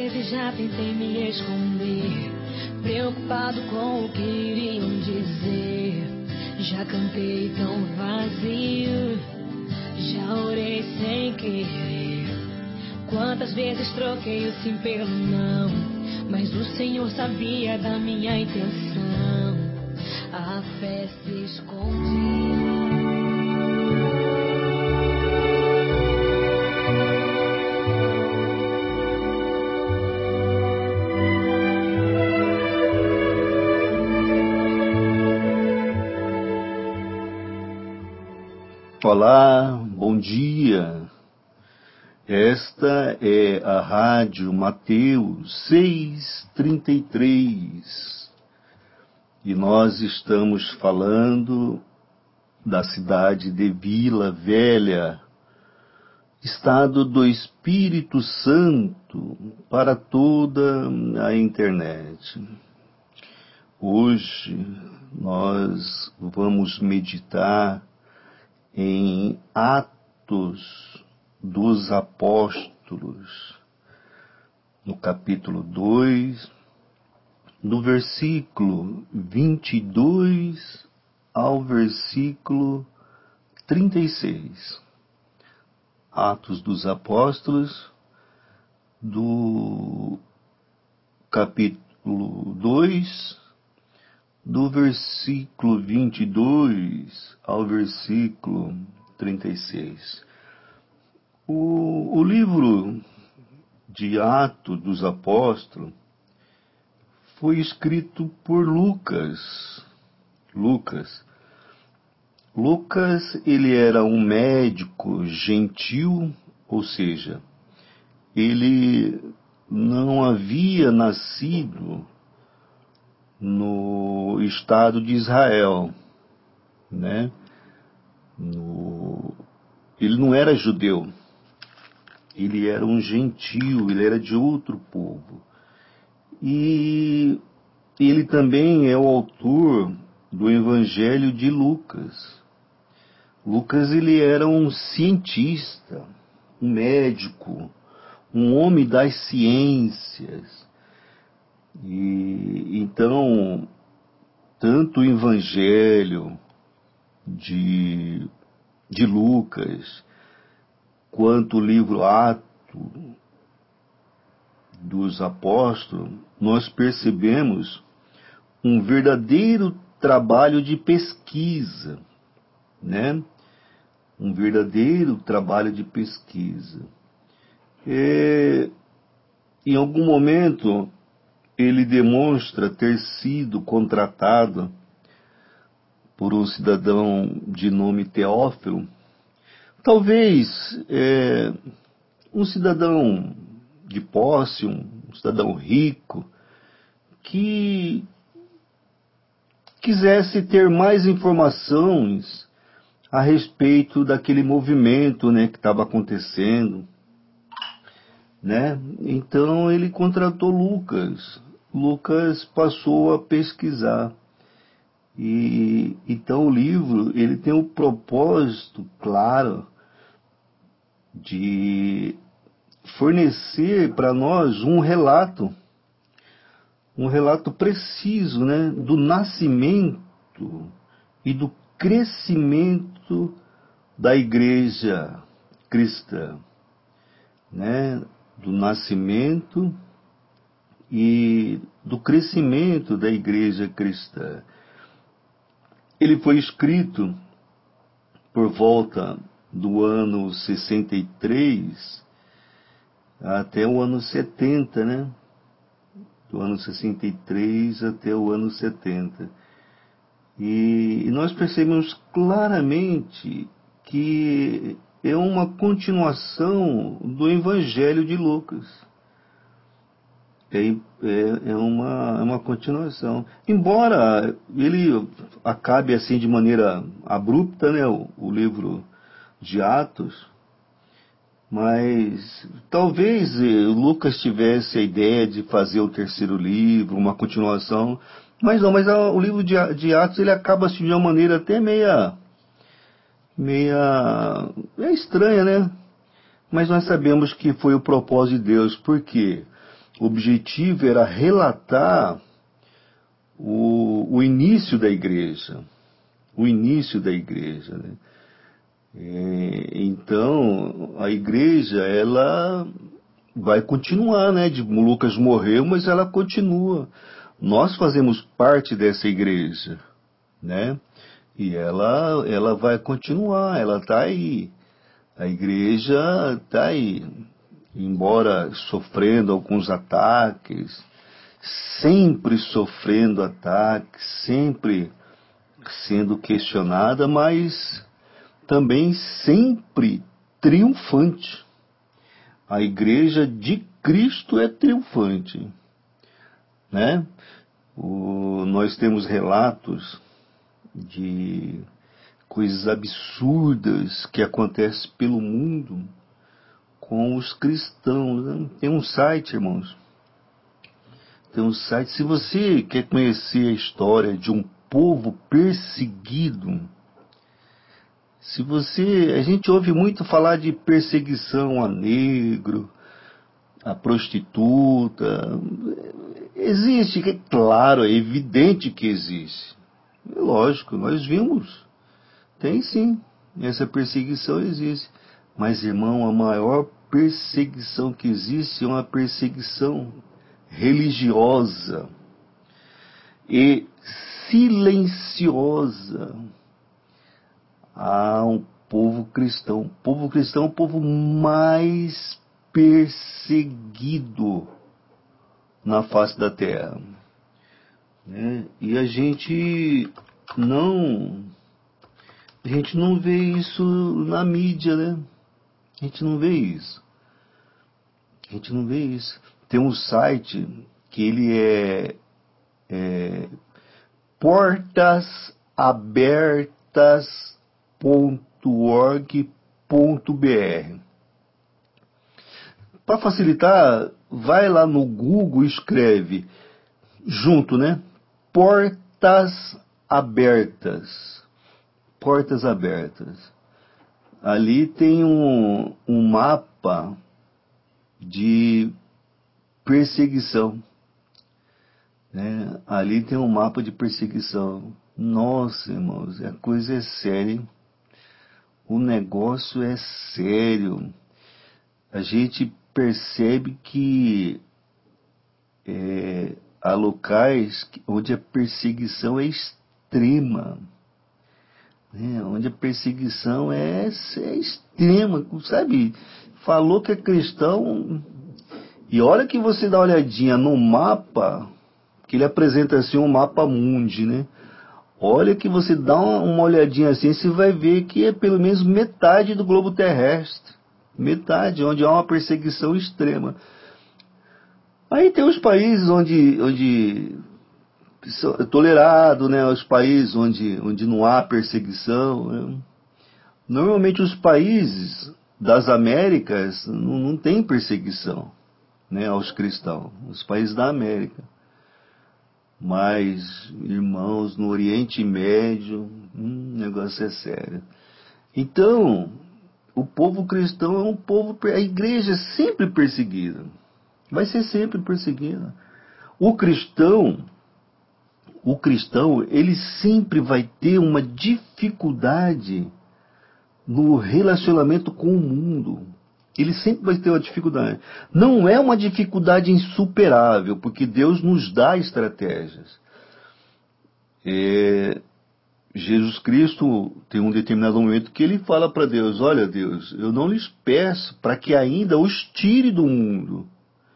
vezes já tentei me esconder, preocupado com o que iriam dizer. Já cantei tão vazio, já orei sem querer. Quantas vezes troquei o sim pelo não, mas o Senhor sabia da minha intenção. A fé se escondia. Olá, bom dia. Esta é a Rádio Mateus 633 e nós estamos falando da cidade de Vila Velha, estado do Espírito Santo para toda a internet. Hoje nós vamos meditar em Atos dos Apóstolos, no capítulo 2, do versículo 22 ao versículo 36. Atos dos Apóstolos, do capítulo 2, do versículo 22 ao versículo 36. O livro de Atos dos Apóstolos foi escrito por Lucas. Lucas, ele era um médico gentil, ou seja, ele não havia nascido no estado de Israel, né? Ele não era judeu, ele era um gentil, ele era de outro povo. E ele também é o autor do Evangelho de Lucas. Lucas, ele era um cientista, um médico, um homem das ciências. E então, tanto o Evangelho de Lucas, quanto o livro Atos dos Apóstolos, nós percebemos um verdadeiro trabalho de pesquisa, né? Um verdadeiro trabalho de pesquisa. Em algum momento, ele demonstra ter sido contratado por um cidadão de nome Teófilo, talvez um cidadão de posse, um cidadão rico, que quisesse ter mais informações a respeito daquele movimento, né, que estava acontecendo, né? Então ele contratou Lucas. Lucas passou a pesquisar. E então o livro, ele tem o propósito claro de fornecer para nós um relato preciso, né, do nascimento e do crescimento da igreja cristã, né, do nascimento e do crescimento da igreja cristã. Ele foi escrito por volta do ano 63 até o ano 70, né? Do ano 63 até o ano 70. E nós percebemos claramente que é uma continuação do Evangelho de Lucas. É uma continuação. Embora ele acabe assim de maneira abrupta, né, o livro de Atos, mas talvez Lucas tivesse a ideia de fazer o terceiro livro, uma continuação, mas não, o livro de Atos, ele acaba assim de uma maneira até meia estranha, né? Mas nós sabemos que foi o propósito de Deus. Por quê? O objetivo era relatar o início da igreja. O início da igreja, né? Então, a igreja, ela vai continuar, né? Lucas morreu, mas ela continua. Nós fazemos parte dessa igreja, né? E ela vai continuar, ela está aí. A igreja está aí. Embora sofrendo alguns ataques, sempre sofrendo ataques, sempre sendo questionada, mas também sempre triunfante. A igreja de Cristo é triunfante, né? Nós temos relatos de coisas absurdas que acontecem pelo mundo com os cristãos, né? Tem um site, irmãos. Tem um site. Se você quer conhecer a história de um povo perseguido, a gente ouve muito falar de perseguição a negro, a prostituta. Existe, é claro, é evidente que existe. É lógico, nós vimos. Tem sim, essa perseguição existe. Mas, irmão, a maior perseguição que existe é uma perseguição religiosa e silenciosa a um povo cristão. O povo cristão é o povo mais perseguido na face da terra, né? E a gente não vê isso na mídia, né? A gente não vê isso. Tem um site que ele é portasabertas.org.br. Para facilitar, vai lá no Google e escreve junto, né? Portas abertas. Portas abertas. Ali tem um mapa de perseguição, né? Ali tem um mapa de perseguição. Nossa, irmãos, a coisa é séria. O negócio é sério. A gente percebe que há locais onde a perseguição é extrema, né? Onde a perseguição é extrema, sabe? Falou que é cristão, e olha que você dá uma olhadinha no mapa, que ele apresenta assim um mapa mundi, né? Olha que você dá uma olhadinha assim, você vai ver que é pelo menos metade do globo terrestre. Metade, onde há uma perseguição extrema. Aí tem os países onde é tolerado, né? Os países onde não há perseguição, né? Normalmente os países das Américas não tem perseguição, né, aos cristãos. Os países da América. Mas, irmãos, no Oriente Médio, o negócio é sério. Então, o povo cristão é um povo, a igreja é sempre perseguida. Vai ser sempre perseguida. O cristão, ele sempre vai ter uma dificuldade no relacionamento com o mundo. Ele sempre vai ter uma dificuldade. Não é uma dificuldade insuperável, porque Deus nos dá estratégias. Jesus Cristo tem um determinado momento que ele fala para Deus: olha, Deus, eu não lhes peço para que ainda os tire do mundo,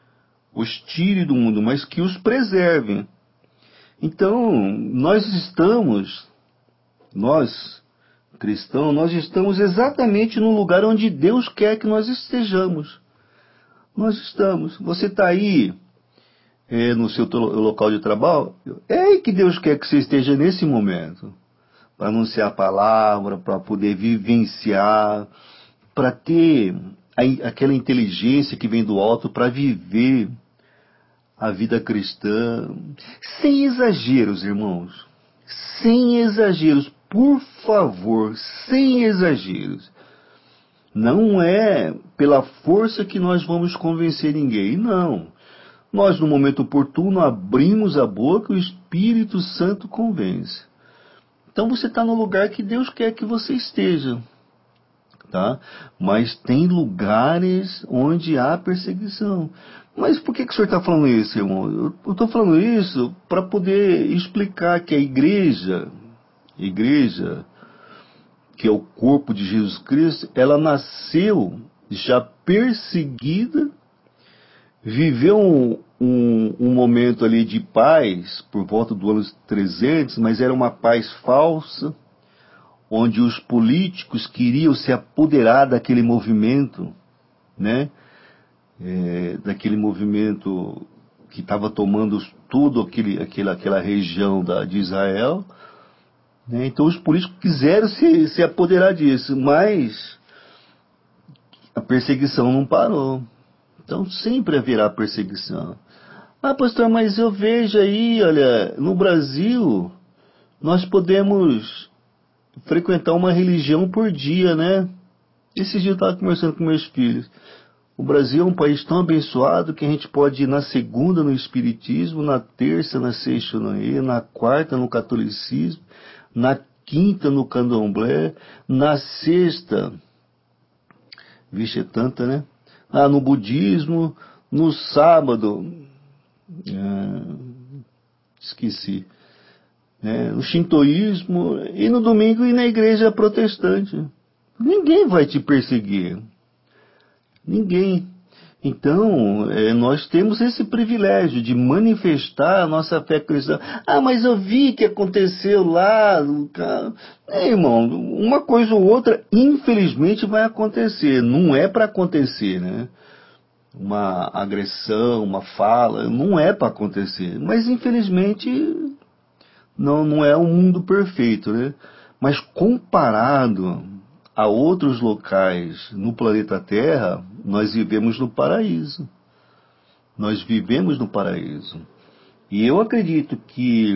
mas que os preservem. Então, nós cristãos, nós estamos exatamente no lugar onde Deus quer que nós estejamos. Nós estamos. Você está aí no seu local de trabalho, é aí que Deus quer que você esteja nesse momento. Para anunciar a palavra, para poder vivenciar, para ter aquela inteligência que vem do alto para viver a vida cristã. Sem exageros, irmãos. Sem exageros. Por favor, sem exageros. Não é pela força que nós vamos convencer ninguém, não. Nós, no momento oportuno, abrimos a boca e o Espírito Santo convence. Então você está no lugar que Deus quer que você esteja. Tá? Mas tem lugares onde há perseguição. Mas por que o senhor está falando isso, irmão? Eu estou falando isso para poder explicar que a igreja, que é o corpo de Jesus Cristo, ela nasceu já perseguida, viveu um momento ali de paz por volta do ano 300, mas era uma paz falsa, onde os políticos queriam se apoderar daquele movimento, né? Daquele movimento que estava tomando tudo aquela região de Israel, né? Então os políticos quiseram se apoderar disso, mas a perseguição não parou. Então sempre haverá perseguição. Ah, pastor, mas eu vejo aí, olha, no Brasil nós podemos frequentar uma religião por dia, né? Esse dia eu estava conversando com meus filhos. O Brasil é um país tão abençoado que a gente pode ir na segunda no Espiritismo, na terça na Seixonaê, na quarta no Catolicismo, na quinta no Candomblé, na sexta, vixe, é tanta, né? No Budismo, no sábado, esqueci, no Shintoísmo, e no domingo ir na igreja protestante. Ninguém vai te perseguir. Ninguém. Então, nós temos esse privilégio de manifestar a nossa fé cristã. Ah, mas eu vi que aconteceu lá. Irmão, uma coisa ou outra, infelizmente, vai acontecer. Não é para acontecer, né? Uma agressão, uma fala, não é para acontecer. Mas, infelizmente, não é um mundo perfeito, né? Mas comparado a outros locais no planeta Terra, nós vivemos no paraíso. Nós vivemos no paraíso. E eu acredito que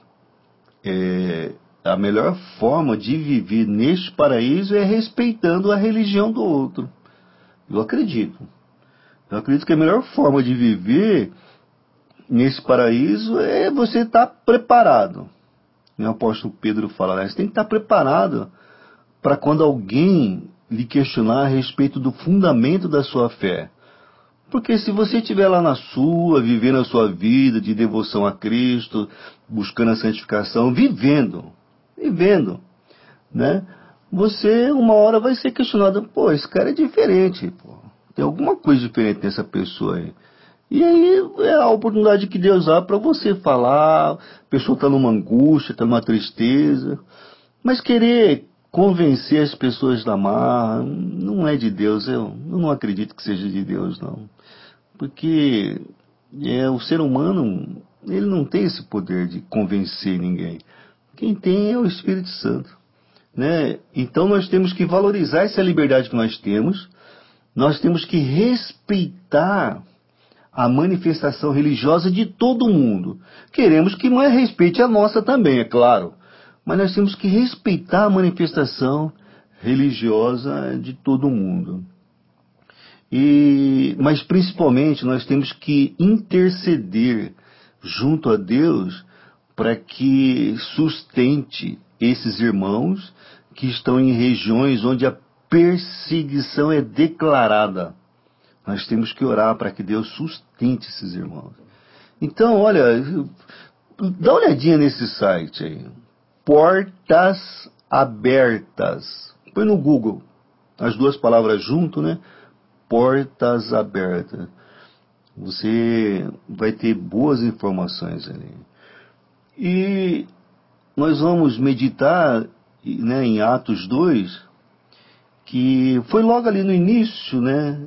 a melhor forma de viver neste paraíso é respeitando a religião do outro. Eu acredito. Eu acredito que a melhor forma de viver nesse paraíso é você estar preparado. O apóstolo Pedro fala, né? Você tem que estar preparado para quando alguém lhe questionar a respeito do fundamento da sua fé. Porque se você estiver lá na sua, vivendo a sua vida de devoção a Cristo, buscando a santificação, vivendo, né? Você uma hora vai ser questionado, pô, esse cara é diferente, pô. Tem alguma coisa diferente nessa pessoa aí. E aí é a oportunidade que Deus dá para você falar, a pessoa está numa angústia, está numa tristeza, mas querer convencer as pessoas da marra não é de Deus. Eu não acredito que seja de Deus, não. Porque o ser humano, ele não tem esse poder de convencer ninguém. Quem tem é o Espírito Santo, né? Então nós temos que valorizar essa liberdade que nós temos que respeitar a manifestação religiosa de todo mundo. Queremos que respeite a nossa também, é claro. Mas nós temos que respeitar a manifestação religiosa de todo mundo. Mas principalmente nós temos que interceder junto a Deus para que sustente esses irmãos que estão em regiões onde a perseguição é declarada. Nós temos que orar para que Deus sustente esses irmãos. Então, olha, dá uma olhadinha nesse site aí. Portas Abertas. Põe no Google as duas palavras junto, né? Portas Abertas. Você vai ter boas informações ali. E nós vamos meditar, né, em Atos 2, que foi logo ali no início, né,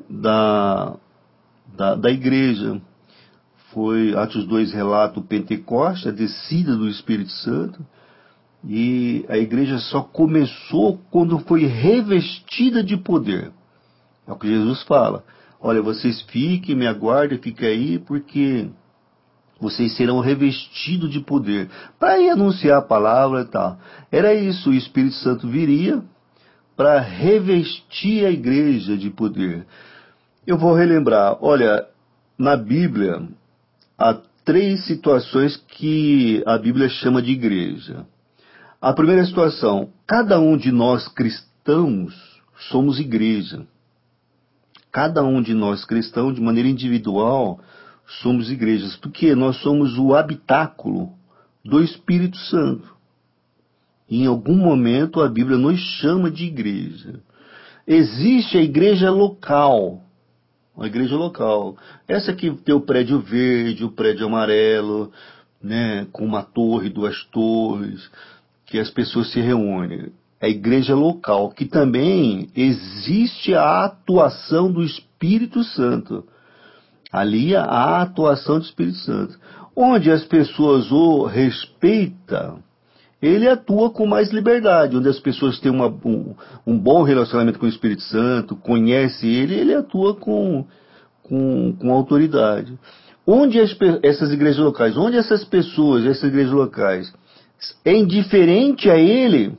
da igreja. Atos 2 relata o Pentecoste, a descida do Espírito Santo. E a igreja só começou quando foi revestida de poder. É o que Jesus fala. Olha, vocês fiquem, me aguardem, fiquem aí, porque vocês serão revestidos de poder. Para ir anunciar a palavra e tal. Era isso, o Espírito Santo viria para revestir a igreja de poder. Eu vou relembrar, olha, na Bíblia, há 3 situações que a Bíblia chama de igreja. A primeira situação, cada um de nós cristãos somos igreja. Cada um de nós cristãos, de maneira individual, somos igrejas, porque nós somos o habitáculo do Espírito Santo. E em algum momento a Bíblia nos chama de igreja. Existe a igreja local. A igreja local. Essa aqui tem o prédio verde, o prédio amarelo, né, com uma torre, 2 torres, que as pessoas se reúnem. A igreja local, que também existe a atuação do Espírito Santo. Ali há a atuação do Espírito Santo. Onde as pessoas o respeitam, ele atua com mais liberdade. Onde as pessoas têm um bom relacionamento com o Espírito Santo, conhecem ele atua com autoridade. Onde essas igrejas locais, onde essas pessoas, essas igrejas locais, é indiferente a ele,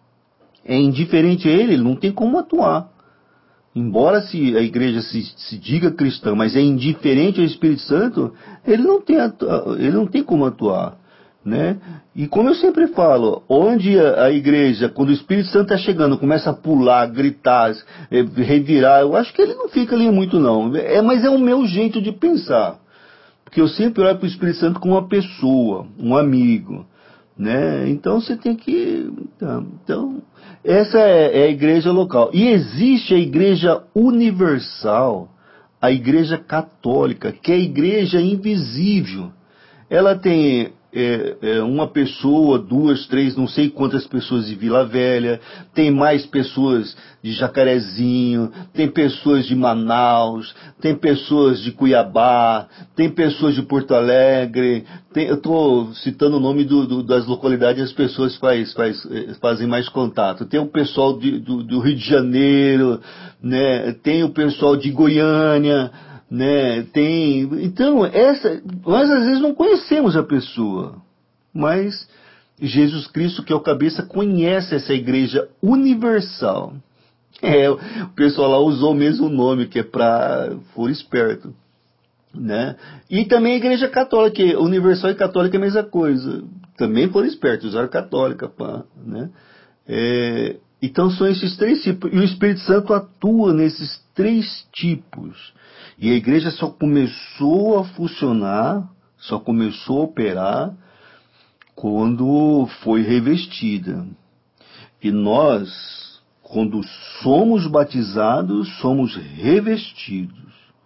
ele não tem como atuar. Embora a igreja se diga cristã, mas é indiferente ao Espírito Santo, ele não tem como atuar. Né? E como eu sempre falo, onde a igreja, quando o Espírito Santo está chegando, começa a pular, gritar, revirar, eu acho que ele não fica ali muito não. Mas é o meu jeito de pensar. Porque eu sempre olho para o Espírito Santo como uma pessoa, um amigo. Né? Então você tem que... Então, essa é a igreja local. E existe a igreja universal, a igreja católica, que é a igreja invisível. Ela tem uma pessoa, 2, 3, não sei quantas pessoas de Vila Velha, tem mais pessoas de Jacarezinho, tem pessoas de Manaus, tem pessoas de Cuiabá, tem pessoas de Porto Alegre, eu estou citando o nome das localidades, as pessoas fazem mais contato. Tem o pessoal do Rio de Janeiro, né? Tem o pessoal de Goiânia, né? Então, nós às vezes não conhecemos a pessoa, mas Jesus Cristo, que é o cabeça, conhece essa igreja universal. O pessoal lá usou o mesmo nome, que é para for esperto, né? E também a igreja católica, universal e católica é a mesma coisa, também for esperto, usaram católica, né? Então são esses 3 tipos, e o Espírito Santo atua nesses 3 tipos. E a igreja só começou a funcionar, só começou a operar quando foi revestida. E nós, quando somos batizados, somos revestidos.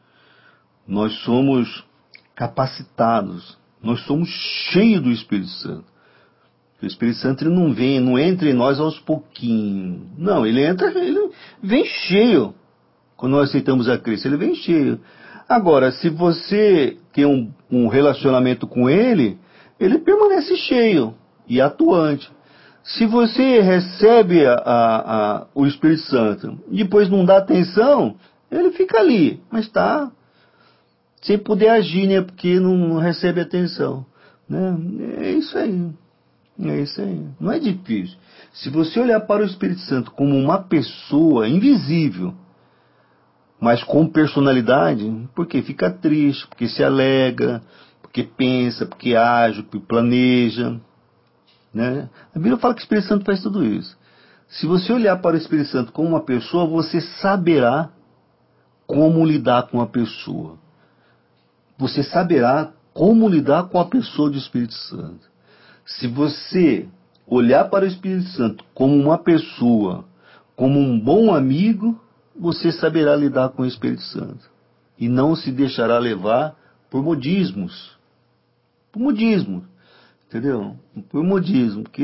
Nós somos capacitados. Nós somos cheios do Espírito Santo. O Espírito Santo ele não entra em nós aos pouquinhos. Não, ele vem cheio. Quando nós aceitamos a Cristo, ele vem cheio. Agora, se você tem um relacionamento com ele, ele permanece cheio e atuante. Se você recebe o Espírito Santo e depois não dá atenção, ele fica ali, mas está sem poder agir, né? Porque não recebe atenção. Né? É isso aí. É isso aí. Não é difícil. Se você olhar para o Espírito Santo como uma pessoa invisível, mas com personalidade, porque fica triste, porque se alegra, porque pensa, porque age, porque planeja. Né? A Bíblia fala que o Espírito Santo faz tudo isso. Se você olhar para o Espírito Santo como uma pessoa, você saberá como lidar com a pessoa. Você saberá como lidar com a pessoa do Espírito Santo. Se você olhar para o Espírito Santo como uma pessoa, como um bom amigo, você saberá lidar com o Espírito Santo. E não se deixará levar por modismos. Por modismo. Entendeu? Por modismo. Porque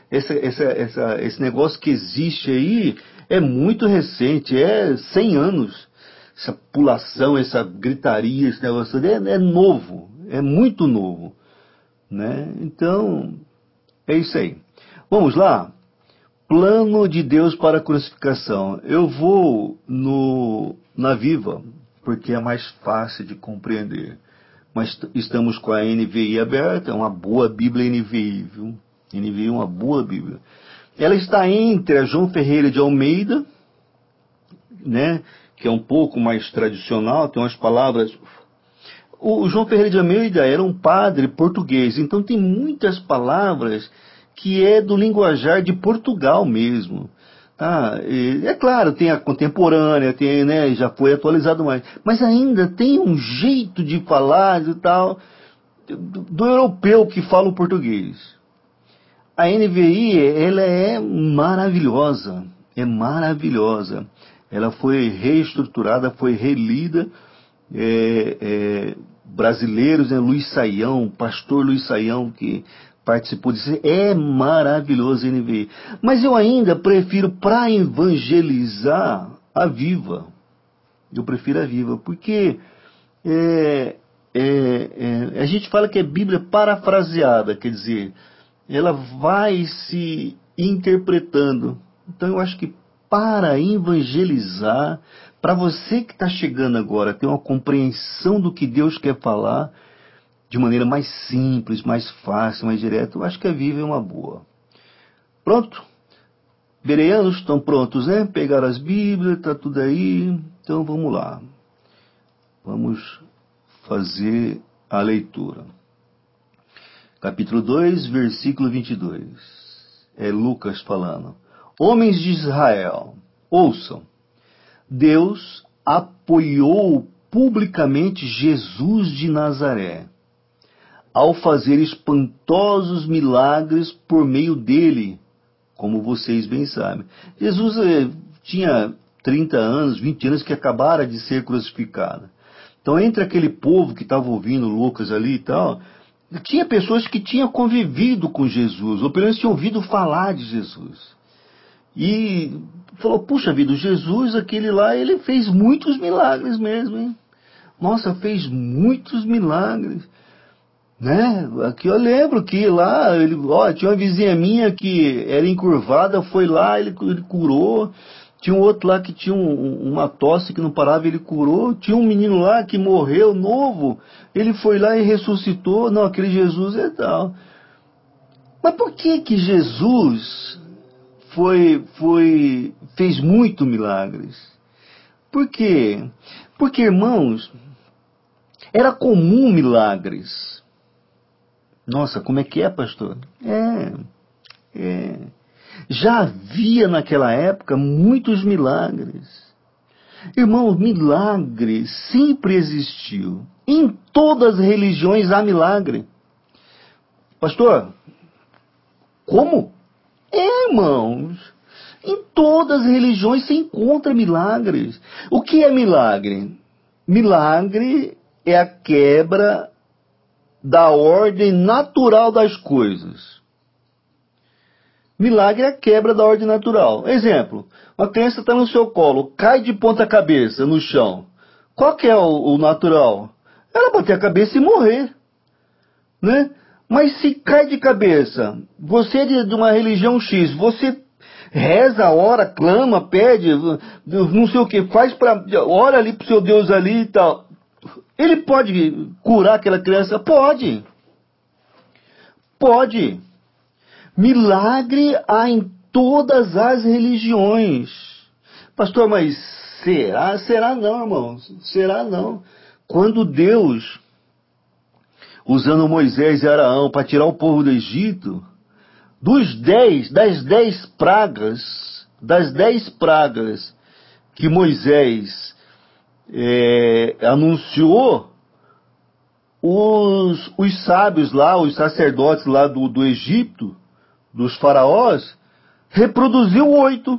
esse negócio que existe aí é muito recente, é 100 anos. Essa pulação, essa gritaria, esse negócio é novo. É muito novo. Né? Então, é isso aí. Vamos lá? Plano de Deus para a crucificação. Eu vou na Viva, porque é mais fácil de compreender. Mas estamos com a NVI aberta, é uma boa Bíblia NVI, viu? NVI é uma boa Bíblia. Ela está entre a João Ferreira de Almeida, né? Que é um pouco mais tradicional, tem umas palavras... o João Ferreira de Almeida era um padre português, então tem muitas palavras que é do linguajar de Portugal mesmo. Tá? É claro, tem a contemporânea, tem, né, já foi atualizado mais, mas ainda tem um jeito de falar e tal, do europeu que fala o português. A NVI, ela é maravilhosa, é maravilhosa. Ela foi reestruturada, foi relida, brasileiros, né, Luiz Saião, pastor Luiz Saião, que participou disso, é maravilhoso a NVI. Mas eu ainda prefiro, para evangelizar, a Viva. Eu prefiro a Viva, porque a gente fala que é Bíblia parafraseada, quer dizer, ela vai se interpretando. Então eu acho que para evangelizar, para você que está chegando agora, ter uma compreensão do que Deus quer falar, de maneira mais simples, mais fácil, mais direta, eu acho que a Viva é uma boa. Pronto? Bereanos estão prontos, né? Pegaram as Bíblias, está tudo aí. Então vamos lá. Vamos fazer a leitura. Capítulo 2, versículo 22. É Lucas falando. Homens de Israel, ouçam. Deus apoiou publicamente Jesus de Nazaré, ao fazer espantosos milagres por meio dele, como vocês bem sabem. Jesus tinha 30 anos, 20 anos que acabara de ser crucificado. Então, entre aquele povo que estava ouvindo Lucas ali e tal, tinha pessoas que tinham convivido com Jesus, ou pelo menos tinham ouvido falar de Jesus. E falou, puxa vida, Jesus, aquele lá, ele fez muitos milagres mesmo, hein? Nossa, fez muitos milagres. Né? Aqui eu lembro que lá, tinha uma vizinha minha que era encurvada, foi lá, ele curou. Tinha um outro lá que tinha uma tosse que não parava, ele curou. Tinha um menino lá que morreu, novo, ele foi lá e ressuscitou. Não, aquele Jesus é tal. Mas por que Jesus fez muito milagres? Por quê? Porque, irmãos, era comum milagres. Nossa, como é que é, pastor? Já havia naquela época muitos milagres. Irmão, milagre sempre existiu. Em todas as religiões há milagre. Pastor, como? Irmãos, em todas as religiões se encontra milagres. O que é milagre? Milagre é a quebra da ordem natural das coisas. Milagre é a quebra da ordem natural. Exemplo, uma criança está no seu colo, cai de ponta cabeça no chão. Qual que é o natural? Ela bater a cabeça e morrer. Né? Mas se cai de cabeça, você é de uma religião X, você reza, ora, clama, pede, não sei o que, ora ali pro seu Deus ali e tal. Ele pode curar aquela criança? Pode. Pode. Milagre há em todas as religiões. Pastor, mas será? Será não, irmãos. Será não. Quando Deus, usando Moisés e Araão para tirar o povo do Egito, das 10 pragas que Moisés anunciou, os sábios lá, os sacerdotes lá do Egito, dos faraós, reproduziu 8.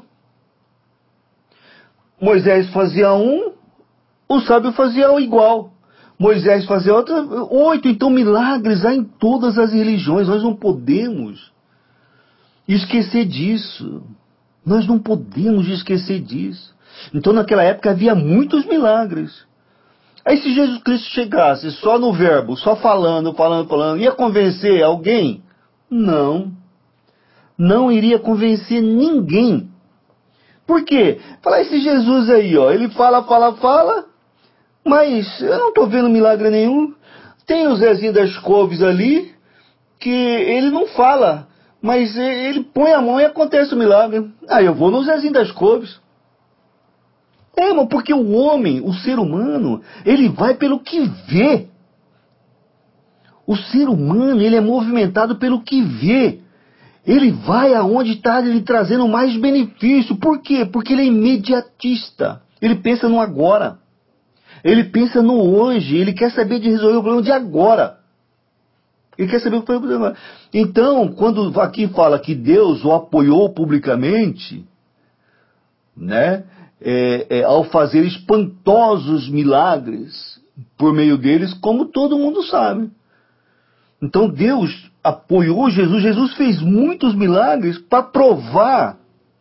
Moisés fazia um, o sábio fazia igual. Moisés fazia outro, 8. Então milagres há em todas as religiões. Nós não podemos esquecer disso. Nós não podemos esquecer disso. Então naquela época havia muitos milagres. Aí se Jesus Cristo chegasse só no verbo, só falando, ia convencer alguém? Não. Não iria convencer ninguém. Por quê? Falar, esse Jesus aí, ó, ele fala, mas eu não estou vendo milagre nenhum. Tem o Zezinho das Couves ali, que ele não fala, mas ele põe a mão e acontece o milagre. Eu vou no Zezinho das Couves. Irmão, porque o homem, o ser humano, ele vai pelo que vê. O ser humano, ele é movimentado pelo que vê. Ele vai aonde está lhe trazendo mais benefício. Por quê? Porque ele é imediatista. Ele pensa no agora. Ele pensa no hoje. Ele quer saber de resolver o problema de agora. Ele quer saber o problema de agora. Então, quando aqui fala que Deus o apoiou publicamente, né, ao fazer espantosos milagres por meio deles, como todo mundo sabe. Então Deus apoiou Jesus. Jesus fez muitos milagres para provar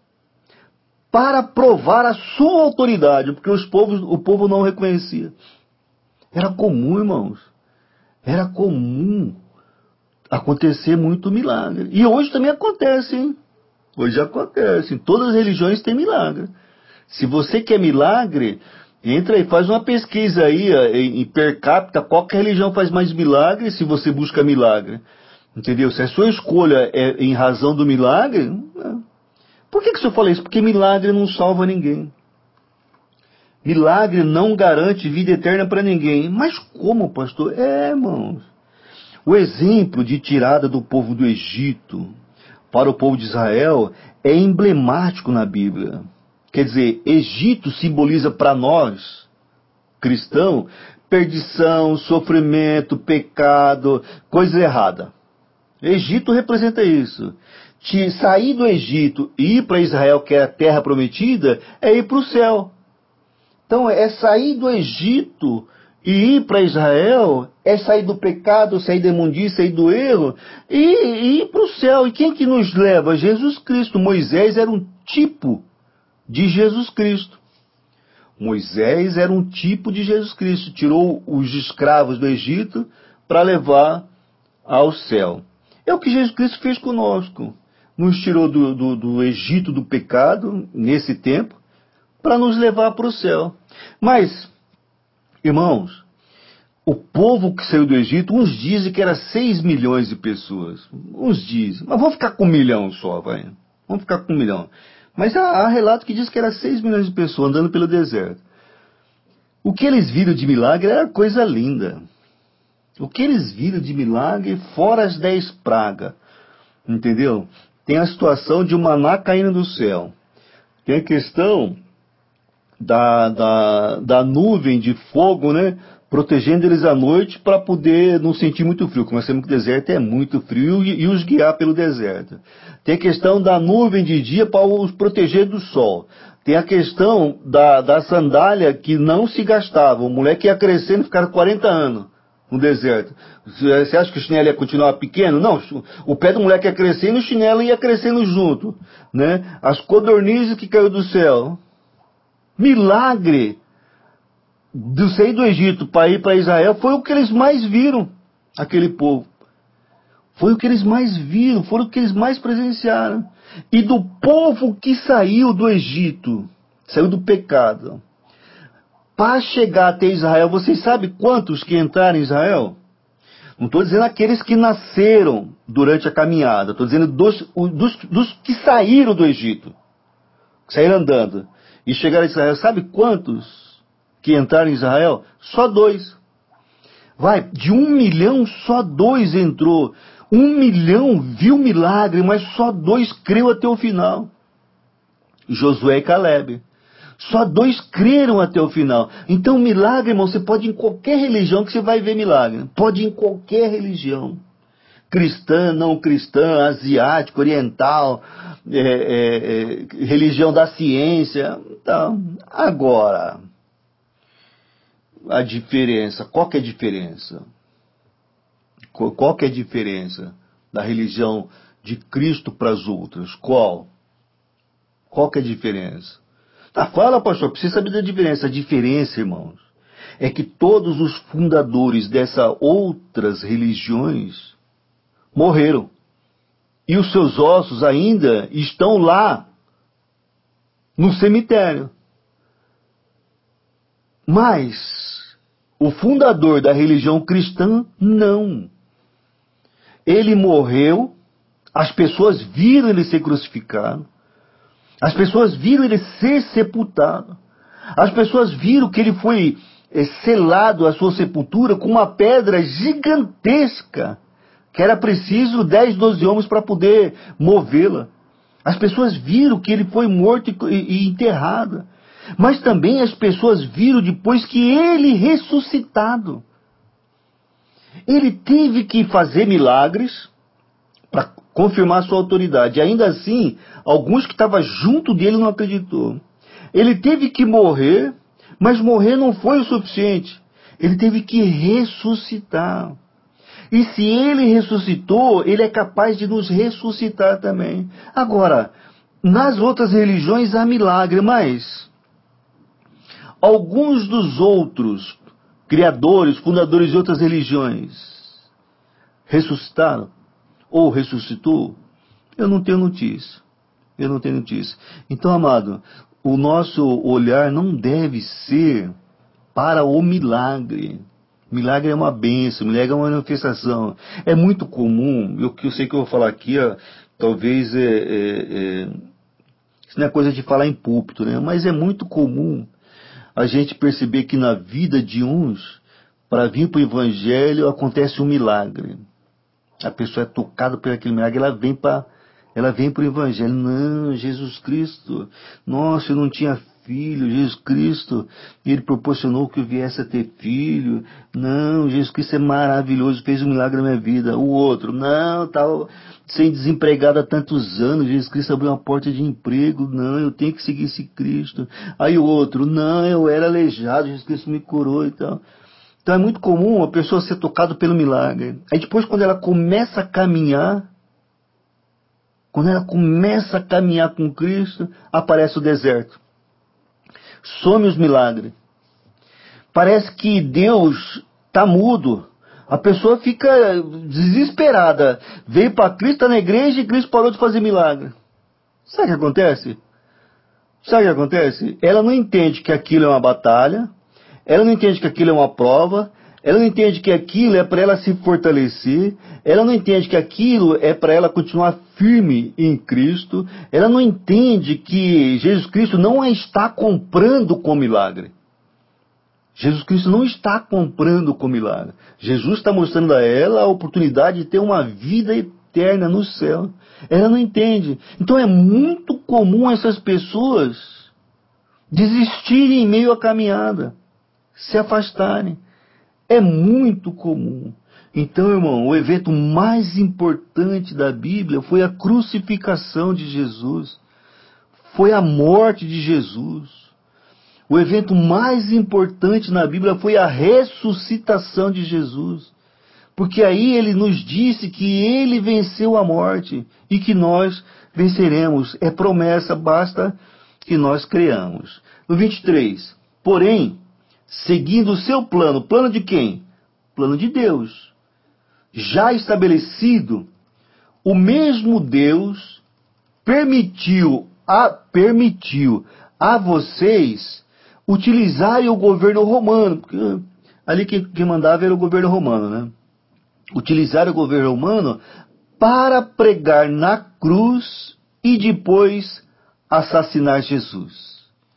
a sua autoridade, porque o povo não reconhecia. Era comum, irmãos. Era comum acontecer muito milagre. E hoje também acontece, hein? Hoje acontece. Em todas as religiões tem milagre. Se você quer milagre, entra aí, faz uma pesquisa aí, em per capita, qual que religião faz mais milagre se você busca milagre. Entendeu? Se a sua escolha é em razão do milagre, por que o senhor fala isso? Porque milagre não salva ninguém. Milagre não garante vida eterna para ninguém. Mas como, pastor? Irmãos. O exemplo de tirada do povo do Egito para o povo de Israel é emblemático na Bíblia. Quer dizer, Egito simboliza para nós, cristãos, perdição, sofrimento, pecado, coisa errada. Egito representa isso. Sair do Egito e ir para Israel, que é a terra prometida, é ir para o céu. Então, é sair do Egito e ir para Israel, é sair do pecado, sair da imundícia, sair do erro, e ir para o céu. E quem que nos leva? Jesus Cristo. Moisés era um tipo de Jesus Cristo. Moisés era um tipo de Jesus Cristo. Tirou os escravos do Egito para levar ao céu. É o que Jesus Cristo fez conosco. Nos tirou do Egito do pecado, nesse tempo, para nos levar para o céu. Mas, irmãos, o povo que saiu do Egito, uns dizem que era 6 milhões de pessoas. Uns dizem. Mas vamos ficar com 1 milhão só, vai. Vamos ficar com 1 milhão. Mas há relato que diz que era 6 milhões de pessoas andando pelo deserto. O que eles viram de milagre era coisa linda. O que eles viram de milagre, fora as 10 pragas. Entendeu? Tem a situação de um maná caindo do céu. Tem a questão da nuvem de fogo, né? Protegendo eles à noite para poder não sentir muito frio. Como nós sabemos que o deserto é muito frio e os guiar pelo deserto. Tem a questão da nuvem de dia para os proteger do sol. Tem a questão da sandália que não se gastava. O moleque ia crescendo e ficava 40 anos no deserto. Você acha que o chinelo ia continuar pequeno? Não, o pé do moleque ia crescendo e o chinelo ia crescendo junto. Né? As codornizes que caiu do céu. Milagre do sair do Egito para ir para Israel foi o que eles mais viram, aquele povo. Foi o que eles mais viram, foi o que eles mais presenciaram. E do povo que saiu do Egito, saiu do pecado, para chegar até Israel, vocês sabem quantos que entraram em Israel? Não estou dizendo aqueles que nasceram durante a caminhada, estou dizendo dos que saíram do Egito, que saíram andando e chegaram a Israel. Sabe quantos que entraram em Israel? Só 2. Vai, de 1 milhão, só 2 entrou. 1 milhão viu milagre, mas só 2 creu até o final. Josué e Caleb. Só 2 creram até o final. Então, milagre, irmão, você pode ir em qualquer religião que você vai ver milagre. Pode ir em qualquer religião. Cristã, não cristã, asiático, oriental, religião da ciência. Então, agora, a diferença, qual que é a diferença? Qual que é a diferença da religião de Cristo para as outras? Qual? Qual que é a diferença? Tá, fala, pastor, precisa saber da diferença. A diferença, irmãos, é que todos os fundadores dessas outras religiões morreram. E os seus ossos ainda estão lá, no cemitério. Mas o fundador da religião cristã, não. Ele morreu, as pessoas viram ele ser crucificado, as pessoas viram ele ser sepultado, as pessoas viram que ele foi selado a sua sepultura com uma pedra gigantesca, que era preciso 10, 12 homens para poder movê-la. As pessoas viram que ele foi morto e enterrado. Mas também as pessoas viram depois que ele ressuscitado. Ele teve que fazer milagres para confirmar sua autoridade. E ainda assim, alguns que estavam junto dele não acreditou. Ele teve que morrer, mas morrer não foi o suficiente. Ele teve que ressuscitar. E se ele ressuscitou, ele é capaz de nos ressuscitar também. Agora, nas outras religiões há milagre, mas alguns dos outros criadores, fundadores de outras religiões, ressuscitaram? Ou ressuscitou? Eu não tenho notícia. Eu não tenho notícia. Então, amado, o nosso olhar não deve ser para o milagre. Milagre é uma bênção, milagre é uma manifestação. É muito comum, eu sei que eu vou falar aqui, talvez isso não é coisa de falar em púlpito, né? Mas é muito comum a gente perceber que na vida de uns, para vir para o Evangelho, acontece um milagre. A pessoa é tocada por aquele milagre, ela vem para o Evangelho. Não, Jesus Cristo, nossa, eu não tinha filho, Jesus Cristo, ele proporcionou que eu viesse a ter filho. Não, Jesus Cristo é maravilhoso, fez um milagre na minha vida. O outro, não, estava sem desempregado há tantos anos, Jesus Cristo abriu uma porta de emprego. Não, eu tenho que seguir esse Cristo. Aí o outro, não, eu era aleijado, Jesus Cristo me curou e tal. Então é muito comum a pessoa ser tocada pelo milagre. Aí depois, quando ela começa a caminhar com Cristo, aparece o deserto. Some os milagres. Parece que Deus está mudo. A pessoa fica desesperada. Veio para Cristo, está na igreja e Cristo parou de fazer milagre. Sabe o que acontece? Sabe o que acontece? Ela não entende que aquilo é uma batalha. Ela não entende que aquilo é uma prova. Ela não entende que aquilo é para ela se fortalecer. Ela não entende que aquilo é para ela continuar firme em Cristo. Ela não entende que Jesus Cristo não a está comprando com milagre. Jesus Cristo não está comprando com milagre. Jesus está mostrando a ela a oportunidade de ter uma vida eterna no céu. Ela não entende. Então é muito comum essas pessoas desistirem em meio à caminhada, se afastarem. É muito comum. Então, irmão, o evento mais importante da Bíblia foi a crucificação de Jesus. Foi a morte de Jesus. O evento mais importante na Bíblia foi a ressuscitação de Jesus. Porque aí ele nos disse que ele venceu a morte e que nós venceremos. É promessa, basta que nós creamos. No 23, porém, seguindo o seu plano, plano de quem? Plano de Deus. Já estabelecido, o mesmo Deus permitiu a vocês utilizarem o governo romano, porque ali quem mandava era o governo romano, né? Utilizar o governo romano para pregar na cruz e depois assassinar Jesus.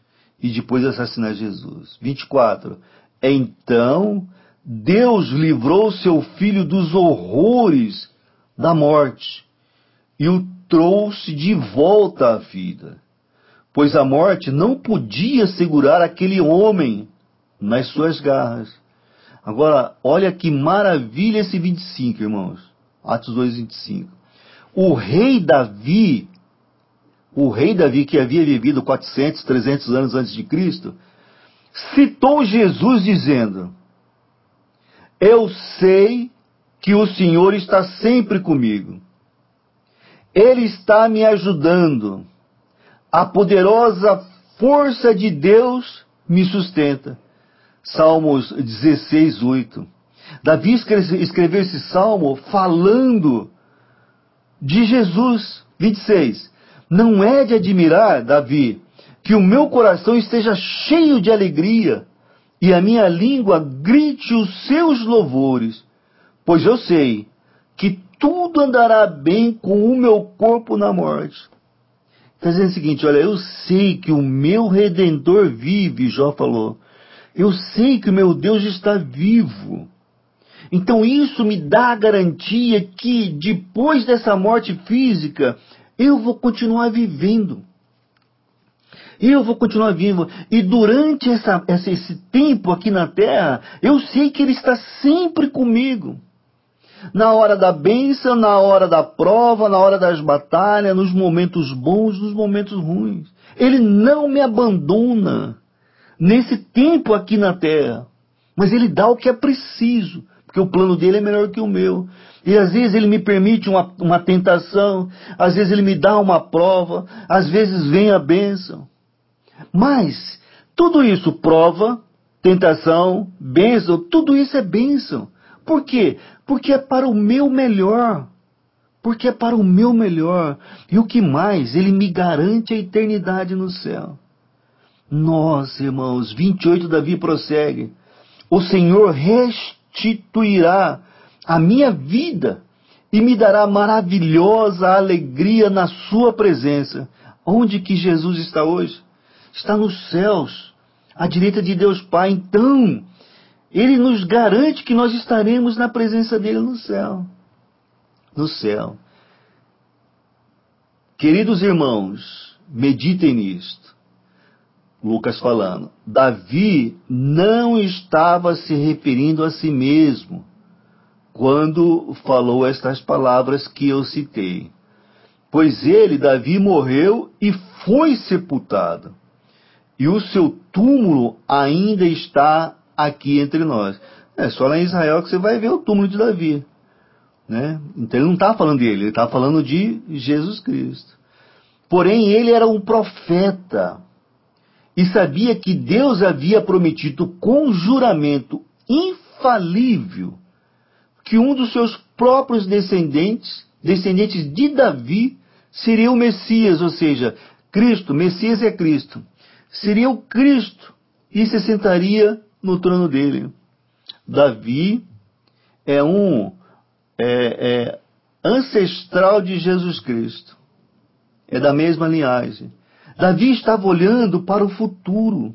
24. Então, Deus livrou seu filho dos horrores da morte e o trouxe de volta à vida, pois a morte não podia segurar aquele homem nas suas garras. Agora, olha que maravilha esse 25, irmãos. Atos 2, 25. O rei Davi, que havia vivido 400, 300 anos antes de Cristo, citou Jesus dizendo: eu sei que o Senhor está sempre comigo. Ele está me ajudando. A poderosa força de Deus me sustenta. Salmos 16, 8. Davi escreveu esse salmo falando de Jesus. 26. Não é de admirar, Davi, que o meu coração esteja cheio de alegria e a minha língua grite os seus louvores, pois eu sei que tudo andará bem com o meu corpo na morte. Está dizendo o seguinte, olha, eu sei que o meu Redentor vive, Jó falou, Eu sei que o meu Deus está vivo. Então isso me dá a garantia que depois dessa morte física, eu vou continuar vivendo. Eu vou continuar vivo. E durante esse tempo aqui na terra, eu sei que Ele está sempre comigo. Na hora da bênção, na hora da prova, na hora das batalhas, nos momentos bons, nos momentos ruins. Ele não me abandona nesse tempo aqui na terra. Mas Ele dá o que é preciso, porque o plano dele é melhor que o meu. E às vezes Ele me permite uma tentação, às vezes Ele me dá uma prova, às vezes vem a bênção. Mas tudo isso, prova, tentação, bênção, tudo isso é bênção. Por quê? Porque é para o meu melhor. Porque é para o meu melhor. E o que mais? Ele me garante a eternidade no céu. Nossa, irmãos, 28 Davi prossegue. O Senhor restituirá a minha vida e me dará maravilhosa alegria na sua presença. Onde que Jesus está hoje? Está nos céus, à direita de Deus Pai. Então, Ele nos garante que nós estaremos na presença dEle no céu. No céu. Queridos irmãos, meditem nisto. Lucas falando. Davi não estava se referindo a si mesmo quando falou estas palavras que eu citei. Pois ele, Davi, morreu e foi sepultado. E o seu túmulo ainda está aqui entre nós. É só lá em Israel que você vai ver o túmulo de Davi. Né? Então ele não está falando dele, ele está falando de Jesus Cristo. Porém, ele era um profeta e sabia que Deus havia prometido com juramento infalível, que um dos seus próprios descendentes de Davi, seria o Messias, ou seja, Cristo. Messias é Cristo. Seria o Cristo e se sentaria no trono dele. Davi é ancestral de Jesus Cristo. É da mesma linhagem. Davi estava olhando para o futuro,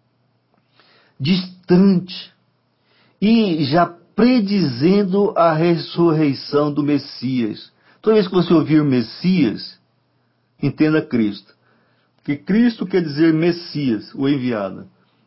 distante, e já predizendo a ressurreição do Messias. Toda vez que você ouvir Messias, entenda Cristo. Que Cristo quer dizer Messias, o enviado.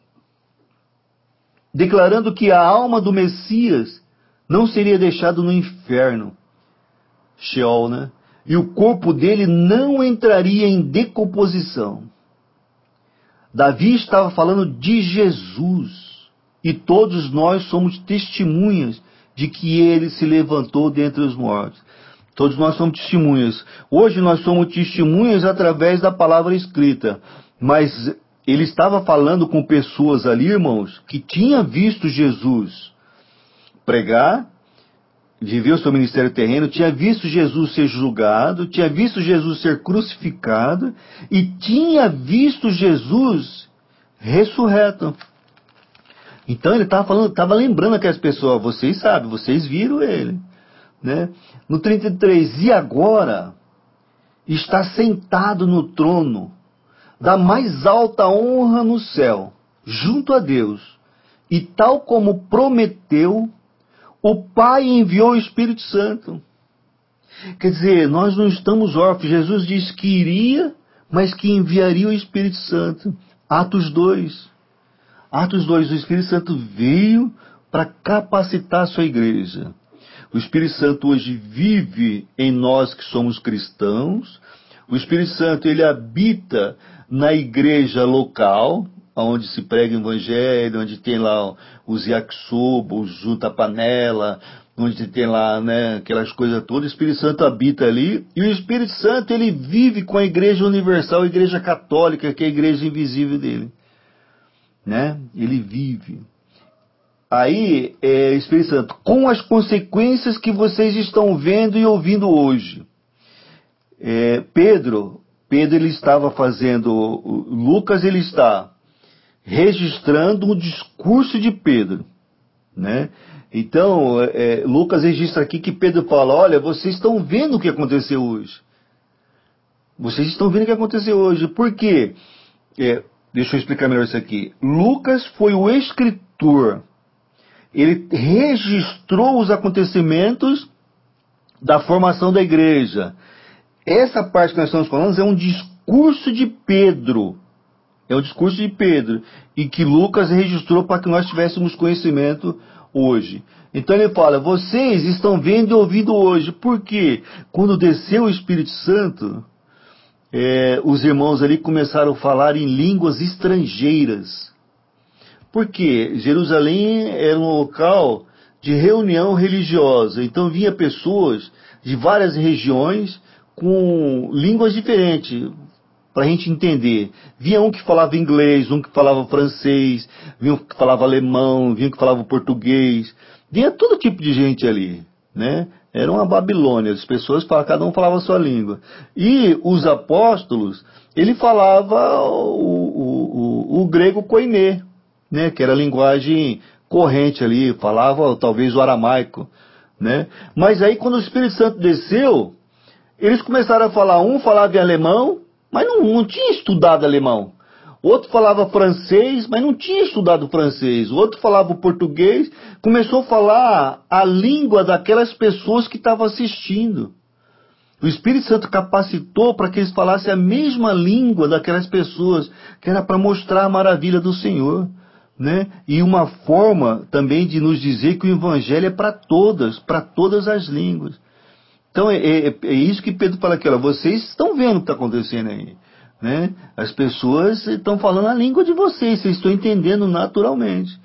Declarando que a alma do Messias não seria deixada no inferno, Sheol, né? E o corpo dele não entraria em decomposição. Davi estava falando de Jesus. E todos nós somos testemunhas de que ele se levantou dentre os mortos. Todos nós somos testemunhas. Hoje nós somos testemunhas através da palavra escrita. Mas ele estava falando com pessoas ali, irmãos, que tinham visto Jesus pregar, viver o seu ministério terreno, tinha visto Jesus ser julgado, tinha visto Jesus ser crucificado e tinha visto Jesus ressurreto. Então ele estava falando, estava lembrando aquelas pessoas, vocês sabem, vocês viram ele. Né? No 33, e agora está sentado no trono da mais alta honra no céu, junto a Deus, e tal como prometeu, o Pai enviou o Espírito Santo. Quer dizer, nós não estamos órfãos. Jesus disse que iria, mas que enviaria o Espírito Santo. Atos 2. Atos 2, o Espírito Santo veio para capacitar a sua igreja. O Espírito Santo hoje vive em nós que somos cristãos. O Espírito Santo, ele habita na igreja local, onde se prega o evangelho, onde tem lá os yakisoba, os junta-panela, onde tem lá, né, aquelas coisas todas. O Espírito Santo habita ali. E o Espírito Santo, ele vive com a igreja universal, a igreja católica, que é a igreja invisível dele. Né? Ele vive. Aí, Espírito Santo, com as consequências que vocês estão vendo e ouvindo hoje. Pedro ele estava fazendo, Lucas ele está registrando um discurso de Pedro. Né? Então, Lucas registra aqui que Pedro fala, olha, vocês estão vendo o que aconteceu hoje. Vocês estão vendo o que aconteceu hoje. Por quê? deixa eu explicar melhor isso aqui. Lucas foi o escritor. Ele registrou os acontecimentos da formação da igreja. Essa parte que nós estamos falando é um discurso de Pedro. É o discurso de Pedro. E que Lucas registrou para que nós tivéssemos conhecimento hoje. Então ele fala, vocês estão vendo e ouvindo hoje. Por quê? Quando desceu o Espírito Santo, os irmãos ali começaram a falar em línguas estrangeiras. Por quê? Jerusalém era um local de reunião religiosa. Então vinha pessoas de várias regiões com línguas diferentes, para a gente entender. Vinha um que falava inglês, um que falava francês, vinha um que falava alemão, vinha um que falava português. Vinha todo tipo de gente ali, né? Era uma Babilônia, as pessoas, cada um falava a sua língua. E os apóstolos, ele falava o grego koiné, né? Que era a linguagem corrente ali, falava talvez o aramaico, né? Mas aí quando o Espírito Santo desceu, eles começaram a falar, um falava em alemão, mas não tinha estudado alemão. Outro falava francês, mas não tinha estudado francês. O outro falava o português, começou a falar a língua daquelas pessoas que estavam assistindo. O Espírito Santo capacitou para que eles falassem a mesma língua daquelas pessoas, que era para mostrar a maravilha do Senhor, né? E uma forma também de nos dizer que o Evangelho é para todas as línguas. Então é isso que Pedro fala aqui, ó, vocês estão vendo o que está acontecendo aí, né? As pessoas estão falando a língua de vocês estão entendendo naturalmente,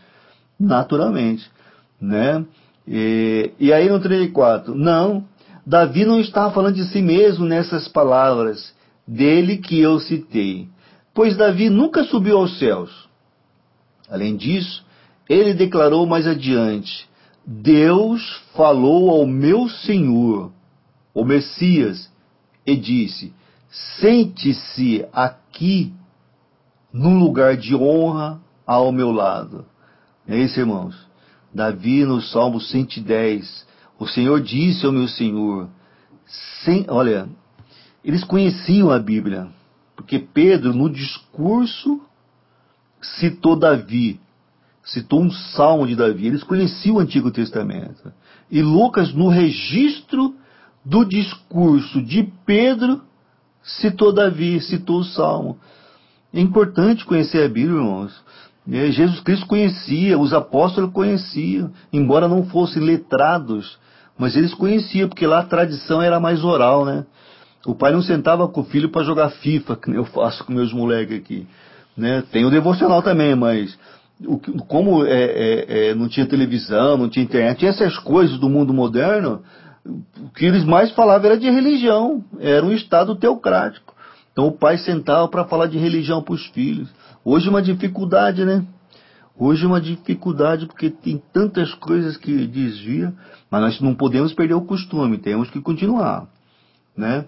né? E aí no 34, não, Davi não estava falando de si mesmo nessas palavras, dele que eu citei, pois Davi nunca subiu aos céus. Além disso, ele declarou mais adiante, Deus falou ao meu Senhor, o Messias, e disse, sente-se aqui num lugar de honra ao meu lado. É isso, irmãos. Davi no Salmo 110, o Senhor disse ao meu Senhor, olha, eles conheciam a Bíblia, porque Pedro no discurso citou Davi, citou um salmo de Davi, eles conheciam o Antigo Testamento. E Lucas no registro do discurso de Pedro, citou Davi, citou o Salmo. É importante conhecer a Bíblia, irmãos. Jesus Cristo conhecia, os apóstolos conheciam, embora não fossem letrados, mas eles conheciam, porque lá a tradição era mais oral, né? O pai não sentava com o filho para jogar FIFA, que eu faço com meus moleques aqui, né? Tem o devocional também, mas como não tinha televisão, não tinha internet, tinha essas coisas do mundo moderno, o que eles mais falavam era de religião, era um estado teocrático. Então o pai sentava para falar de religião para os filhos. Hoje é uma dificuldade, né? Hoje é uma dificuldade porque tem tantas coisas que desvia, mas nós não podemos perder o costume, temos que continuar, né?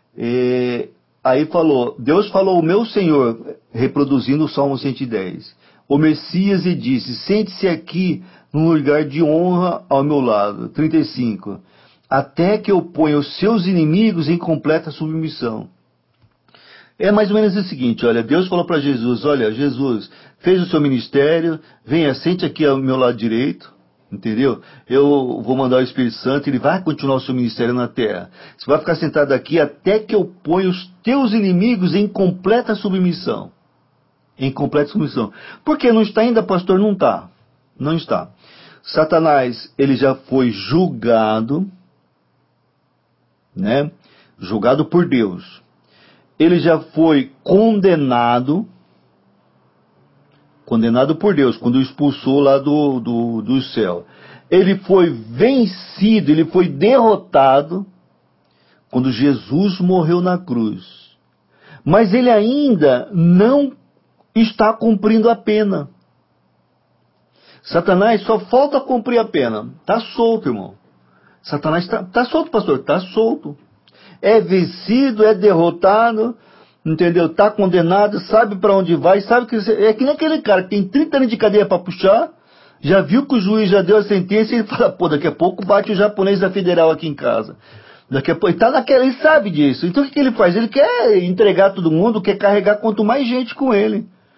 Aí falou, Deus falou ao meu Senhor, reproduzindo o Salmo 110, o Messias e disse, sente-se aqui num lugar de honra ao meu lado. 35, até que eu ponha os seus inimigos em completa submissão. É mais ou menos o seguinte, olha, Deus falou para Jesus, olha, Jesus fez o seu ministério, venha, sente aqui ao meu lado direito, entendeu? Eu vou mandar o Espírito Santo, ele vai continuar o seu ministério na terra. Você vai ficar sentado aqui até que eu ponha os teus inimigos em completa submissão. Em completa submissão. Por que não está ainda, pastor? Não está. Não está. Satanás, ele já foi julgado, né? Julgado por Deus. Ele já foi condenado por Deus, quando o expulsou lá do céu. Ele foi vencido, ele foi derrotado, quando Jesus morreu na cruz. Mas ele ainda não está cumprindo a pena. Satanás só falta cumprir a pena. Está solto, irmão. Satanás está solto, pastor, está solto. É vencido, é derrotado, entendeu? Está condenado, sabe para onde vai, sabe que é que nem aquele cara que tem 30 anos de cadeia para puxar, já viu que o juiz já deu a sentença e ele fala, pô, daqui a pouco bate o japonês da federal aqui em casa. Daqui a pouco, ele sabe disso. Então o que ele faz? Ele quer entregar todo mundo, quer carregar quanto mais gente com ele.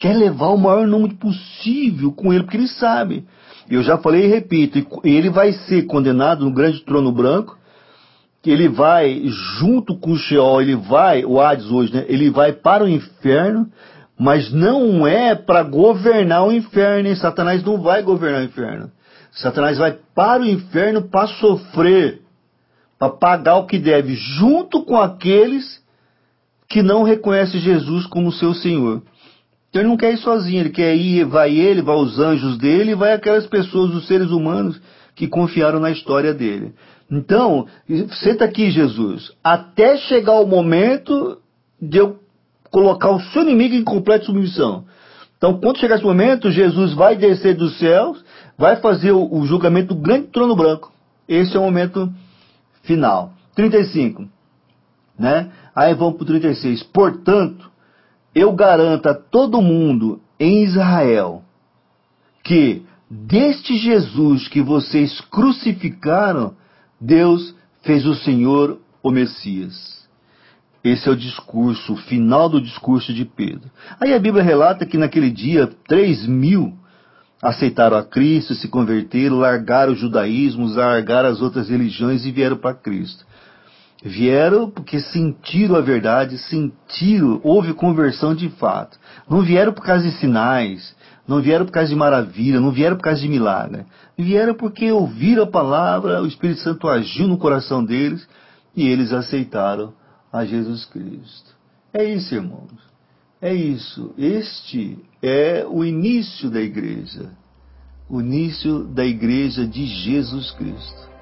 quer levar o maior número possível com ele, porque ele sabe. Eu já falei e repito, ele vai ser condenado no grande trono branco, que ele vai, junto com o Sheol, o Hades hoje, né? Ele vai para o inferno, mas não é para governar o inferno, hein? Satanás não vai governar o inferno. Satanás vai para o inferno para sofrer, para pagar o que deve, junto com aqueles que não reconhecem Jesus como seu Senhor. Então ele não quer ir sozinho, ele quer ir, vai os anjos dele, e vai aquelas pessoas, os seres humanos, que confiaram na história dele. Então, senta aqui, Jesus, até chegar o momento de eu colocar o seu inimigo em completa submissão. Então, quando chegar esse momento, Jesus vai descer dos céus, vai fazer o julgamento do grande trono branco. Esse é o momento final. 35, né? Aí vamos para o 36. Portanto, eu garanto a todo mundo em Israel que deste Jesus que vocês crucificaram, Deus fez o Senhor o Messias. Esse é o discurso, o final do discurso de Pedro. Aí a Bíblia relata que naquele dia 3.000 aceitaram a Cristo, se converteram, largaram o judaísmo, largaram as outras religiões e vieram para Cristo. Vieram porque sentiram a verdade, houve conversão de fato. Não vieram por causa de sinais, não vieram por causa de maravilha, não vieram por causa de milagre. Vieram porque ouviram a palavra, o Espírito Santo agiu no coração deles e eles aceitaram a Jesus Cristo. É isso, irmãos. É isso. Este é o início da igreja. O início da igreja de Jesus Cristo.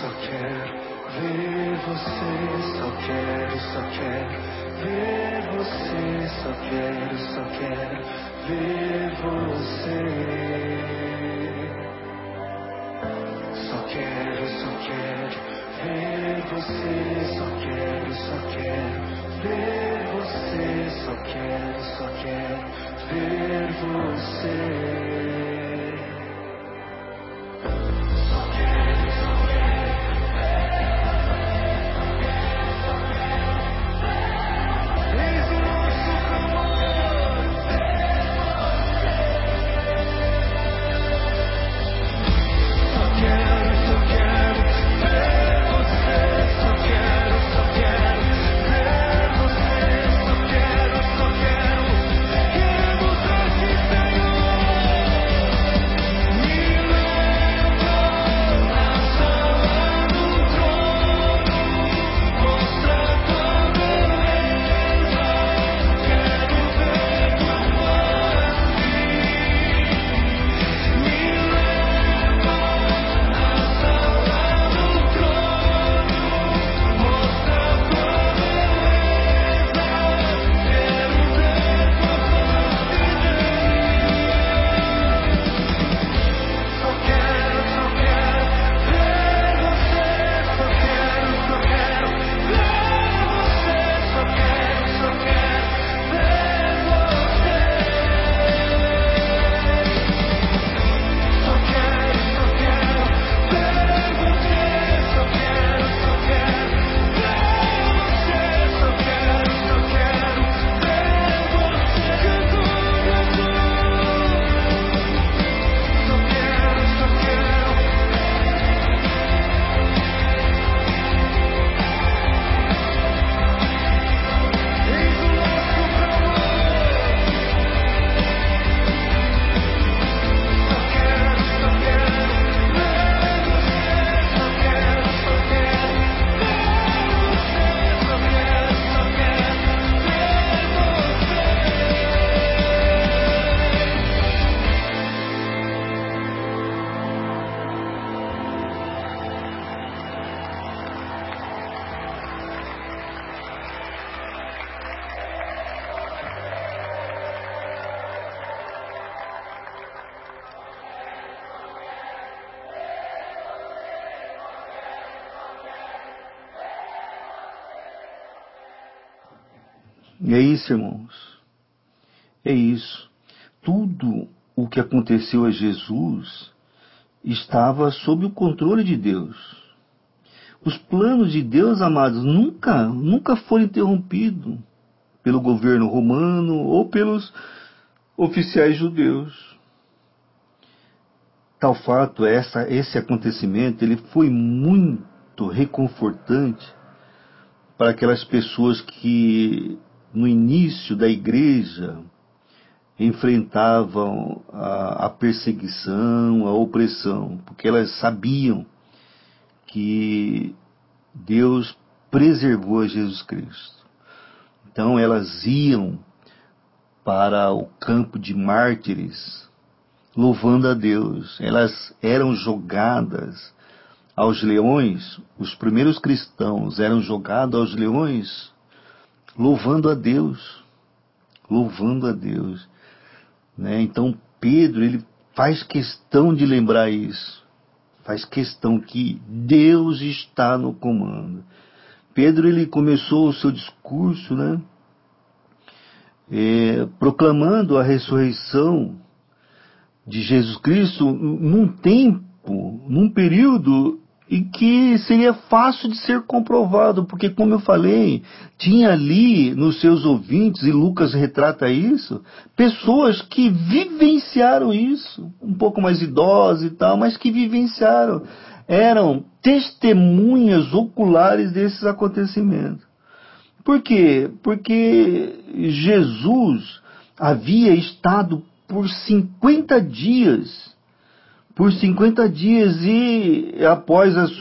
só quero ver você, só quero ver você, só quero ver você. Só quero ver você, só quero ver você, só quero ver você. E é isso, irmãos. É isso. Tudo o que aconteceu a Jesus estava sob o controle de Deus. Os planos de Deus, amados, nunca foram interrompidos pelo governo romano ou pelos oficiais judeus. Tal fato, esse acontecimento, ele foi muito reconfortante para aquelas pessoas que no início da igreja enfrentavam a perseguição, a opressão, porque elas sabiam que Deus preservou Jesus Cristo. Então elas iam para o campo de mártires, louvando a Deus. Elas eram jogadas aos leões, os primeiros cristãos eram jogados aos leões, louvando a Deus. Louvando a Deus. Né? Então Pedro, ele faz questão de lembrar isso. Faz questão que Deus está no comando. Pedro, ele começou o seu discurso, né? Proclamando a ressurreição de Jesus Cristo num tempo, num período em que seria fácil de ser comprovado, porque, como eu falei, tinha ali nos seus ouvintes, e Lucas retrata isso, pessoas que vivenciaram isso, um pouco mais idosas e tal, mas que vivenciaram, eram testemunhas oculares desses acontecimentos. Por quê? Porque Jesus havia estado por 50 dias e após a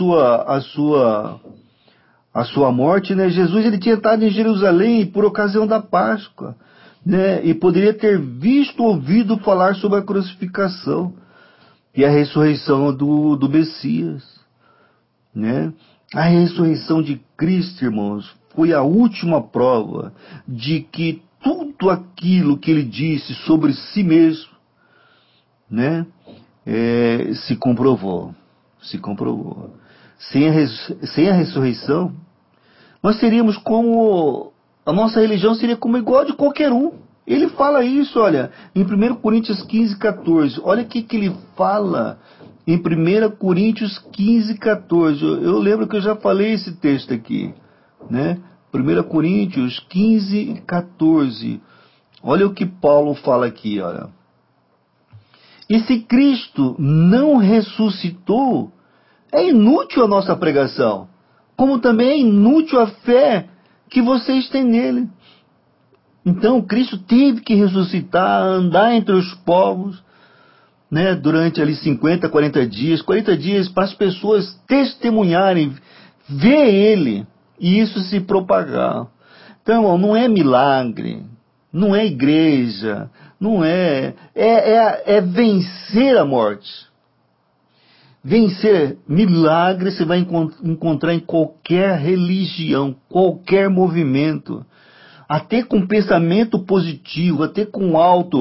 sua morte, né, Jesus ele tinha estado em Jerusalém por ocasião da Páscoa, né, e poderia ter ouvido falar sobre a crucificação e a ressurreição do Messias. né? A ressurreição de Cristo, irmãos, foi a última prova de que tudo aquilo que ele disse sobre si mesmo, né, se comprovou. Se comprovou. Sem a ressurreição, nós seríamos como... A nossa religião seria como igual a de qualquer um. Ele fala isso, olha, em 1 Coríntios 15, 14. Olha o que ele fala em 1 Coríntios 15, 14. Eu lembro que eu já falei esse texto aqui, né? 1 Coríntios 15, 14. Olha o que Paulo fala aqui, olha. E se Cristo não ressuscitou, é inútil a nossa pregação, como também é inútil a fé que vocês têm nele. Então, Cristo teve que ressuscitar, andar entre os povos, né, durante ali 50, 40 dias para as pessoas testemunharem, ver Ele, e isso se propagar. Então, não é milagre, não é igreja, não é vencer a morte. Vencer milagre você vai encontrar em qualquer religião, qualquer movimento. Até com pensamento positivo, até com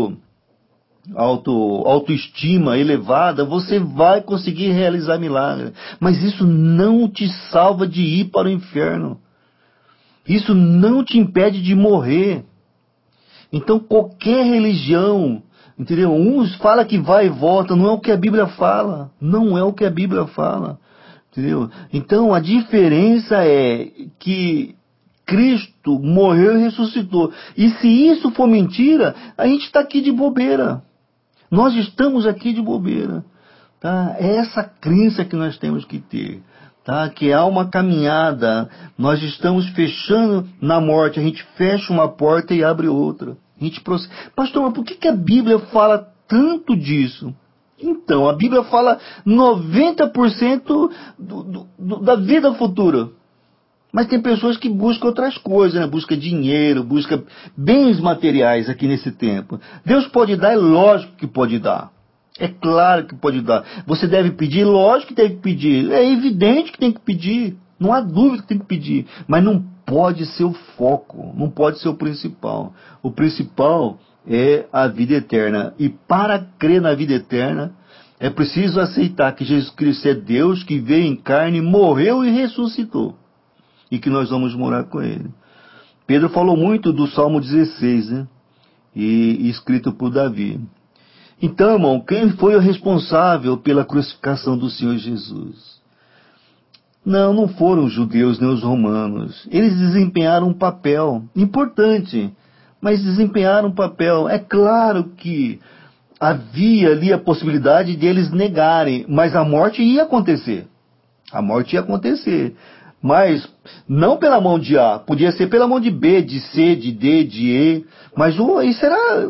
autoestima elevada, você vai conseguir realizar milagre. Mas isso não te salva de ir para o inferno. Isso não te impede de morrer. Então qualquer religião, entendeu? Uns falam que vai e volta, não é o que a Bíblia fala. Não é o que a Bíblia fala. Entendeu? Então a diferença é que Cristo morreu e ressuscitou. E se isso for mentira, a gente está aqui de bobeira. Nós estamos aqui de bobeira. Tá? É essa crença que nós temos que ter. Tá? Que há uma caminhada. Nós estamos fechando na morte. A gente fecha uma porta e abre outra. A gente prossegue. Pastor, mas por que a Bíblia fala tanto disso? Então, a Bíblia fala 90% da vida futura. Mas tem pessoas que buscam outras coisas, né? Busca dinheiro, busca bens materiais aqui nesse tempo. Deus pode dar, é lógico que pode dar. É claro que pode dar. Você deve pedir, lógico que tem que pedir. É evidente que tem que pedir. Não há dúvida que tem que pedir. Mas não pode ser o foco, não pode ser o principal. O principal é a vida eterna. E para crer na vida eterna, é preciso aceitar que Jesus Cristo é Deus, que veio em carne, morreu e ressuscitou. E que nós vamos morar com Ele. Pedro falou muito do Salmo 16, né? E escrito por Davi. Então, irmão, quem foi o responsável pela crucificação do Senhor Jesus? Não foram os judeus nem os romanos. Eles desempenharam um papel importante, mas desempenharam um papel. É claro que havia ali a possibilidade de eles negarem, mas a morte ia acontecer. A morte ia acontecer. Mas não pela mão de A, podia ser pela mão de B, de C, de D, de E, mas isso era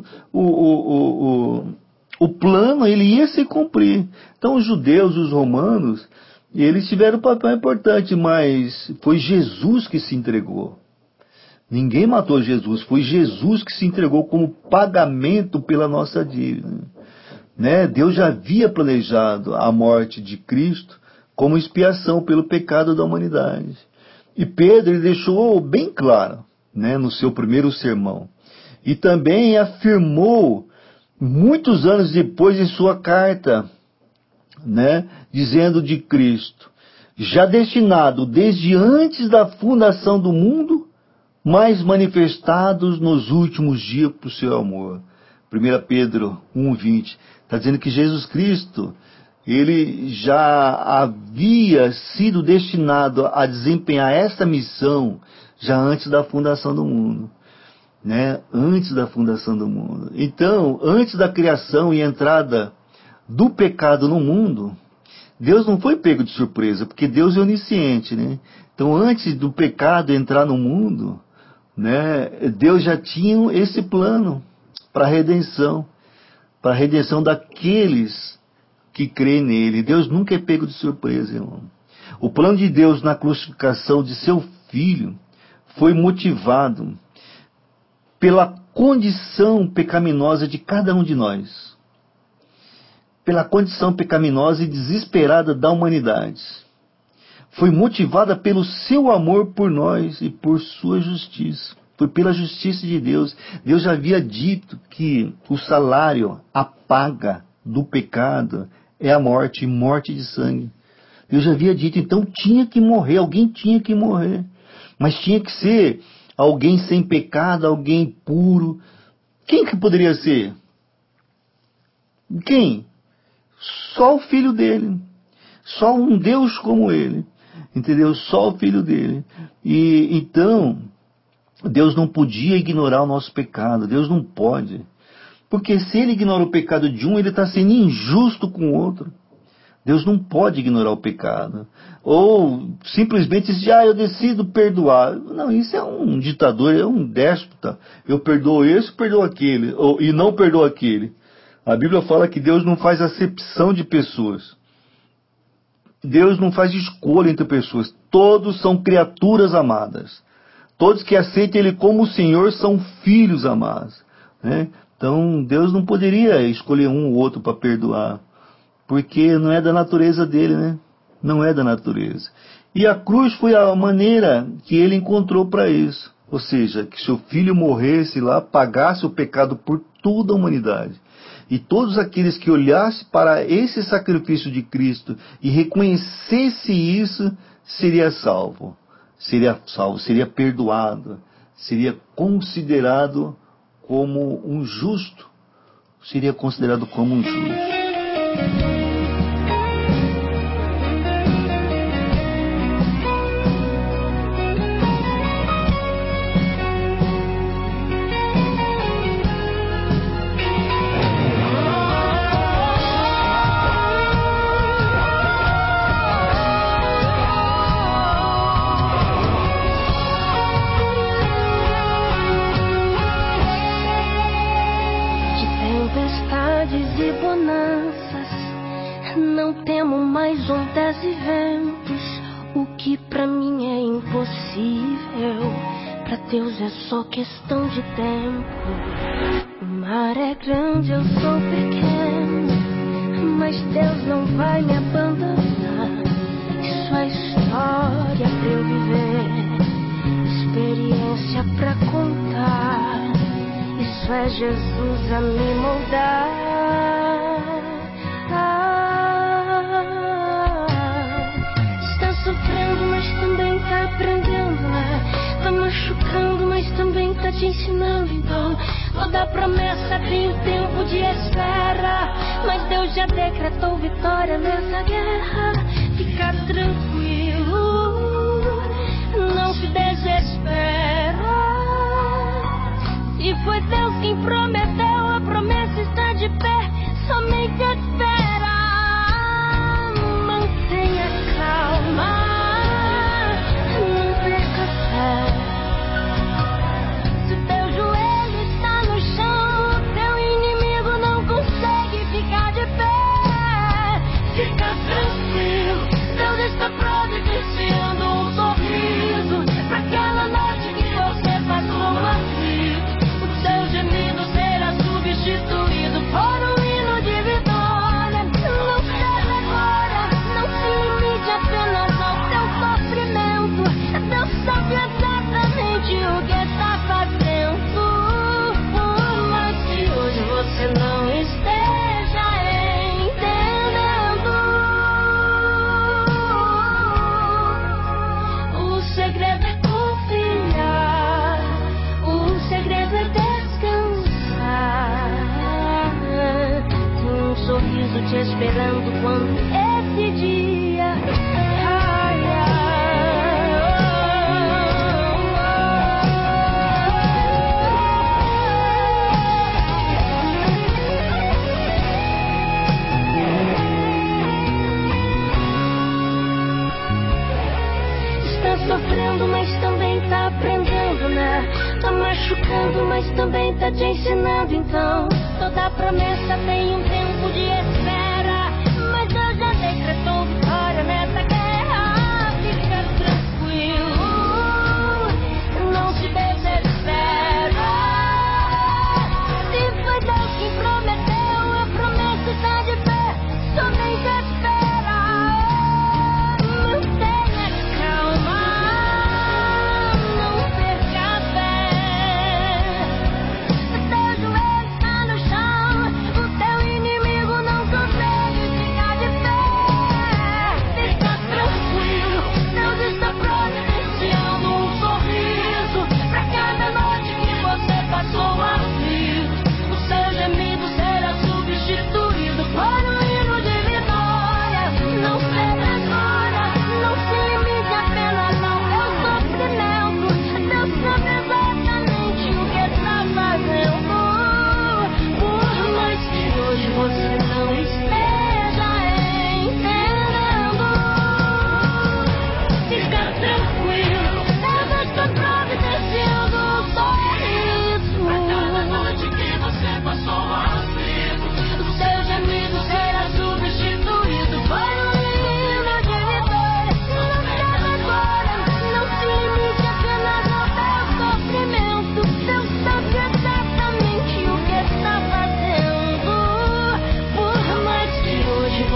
o plano, ele ia se cumprir. Então os judeus, os romanos, eles tiveram um papel importante, mas foi Jesus que se entregou. Ninguém matou Jesus, foi Jesus que se entregou como pagamento pela nossa dívida. Né? Deus já havia planejado a morte de Cristo como expiação pelo pecado da humanidade. E Pedro ele deixou bem claro, né, no seu primeiro sermão. E também afirmou, muitos anos depois, em sua carta, né, dizendo de Cristo, já destinado desde antes da fundação do mundo, mas manifestados nos últimos dias por seu amor. 1 Pedro 1,20. Está dizendo que Jesus Cristo, ele já havia sido destinado a desempenhar essa missão já antes da fundação do mundo. Né? Antes da fundação do mundo. Então, antes da criação e entrada do pecado no mundo, Deus não foi pego de surpresa, porque Deus é onisciente, né? Então, antes do pecado entrar no mundo, né, Deus já tinha esse plano para a redenção daqueles que crê nele. Deus nunca é pego de surpresa, irmão. O plano de Deus na crucificação de seu filho foi motivado pela condição pecaminosa de cada um de nós. Pela condição pecaminosa e desesperada da humanidade. foi motivada pelo seu amor por nós e por sua justiça. Foi pela justiça de Deus. Deus já havia dito que o salário, a paga do pecado é a morte, e morte de sangue. Deus já havia dito, então tinha que morrer, alguém tinha que morrer. Mas tinha que ser alguém sem pecado, alguém puro. Quem que poderia ser? Quem? Só o filho dele. Só um Deus como ele. Entendeu? Só o filho dele. E então, Deus não podia ignorar o nosso pecado. Deus não pode. Porque se ele ignora o pecado de um, ele está sendo injusto com o outro. Deus não pode ignorar o pecado. Ou simplesmente dizer, eu decido perdoar. Não, isso é um ditador, é um déspota. Eu perdoo esse, perdoo aquele. E não perdoo aquele. A Bíblia fala que Deus não faz acepção de pessoas. Deus não faz escolha entre pessoas. Todos são criaturas amadas. Todos que aceitam Ele como o Senhor são filhos amados. Né? Então, Deus não poderia escolher um ou outro para perdoar. Porque não é da natureza dele, né? Não é da natureza. E a cruz foi a maneira que ele encontrou para isso. Ou seja, que seu filho morresse lá, pagasse o pecado por toda a humanidade. E todos aqueles que olhassem para esse sacrifício de Cristo e reconhecesse isso, seria salvo. Seria perdoado. Seria considerado como um justo. Seria considerado como um justo. Ondas e ventos, o que pra mim é impossível, pra Deus é só questão de tempo. O mar é grande, eu sou pequeno, mas Deus não vai me abandonar. Isso é história pra eu viver, experiência pra contar. Isso é Jesus a me moldar. Mas também tá te ensinando, então toda promessa tem um tempo de espera, mas Deus já decretou vitória nessa guerra. Fica tranquilo, não se desespera. E foi Deus quem prometeu, a promessa está de pé, somente espera. Mantenha calma, não perca fé. Fica tranquilo, Deus está providenciando um sorriso pra aquela noite que você passou aflito. O seu gemido será substituído por um hino de vitória. Não cede agora, não se limite apenas ao teu sofrimento. Deus sabe exatamente o que está fazendo. Mas se hoje você não esteja te esperando quando esse dia está sofrendo, mas também tá aprendendo, né? Tá machucando, mas também tá te ensinando, então toda promessa tem um tempo de espera, mas Deus já decretou vitória nessa guerra. Fica tranquilo, não se desespera. Se foi Deus quem prometeu, a promessa está de pé, somente espera. Mantenha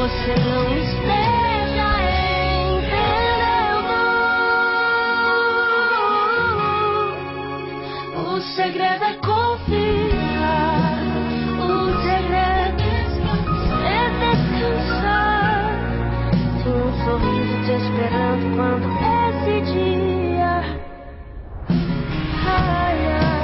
você não esteja entendendo. O segredo é confiar, o segredo é descansar. Tem um sorriso te esperando quando esse dia. Ai,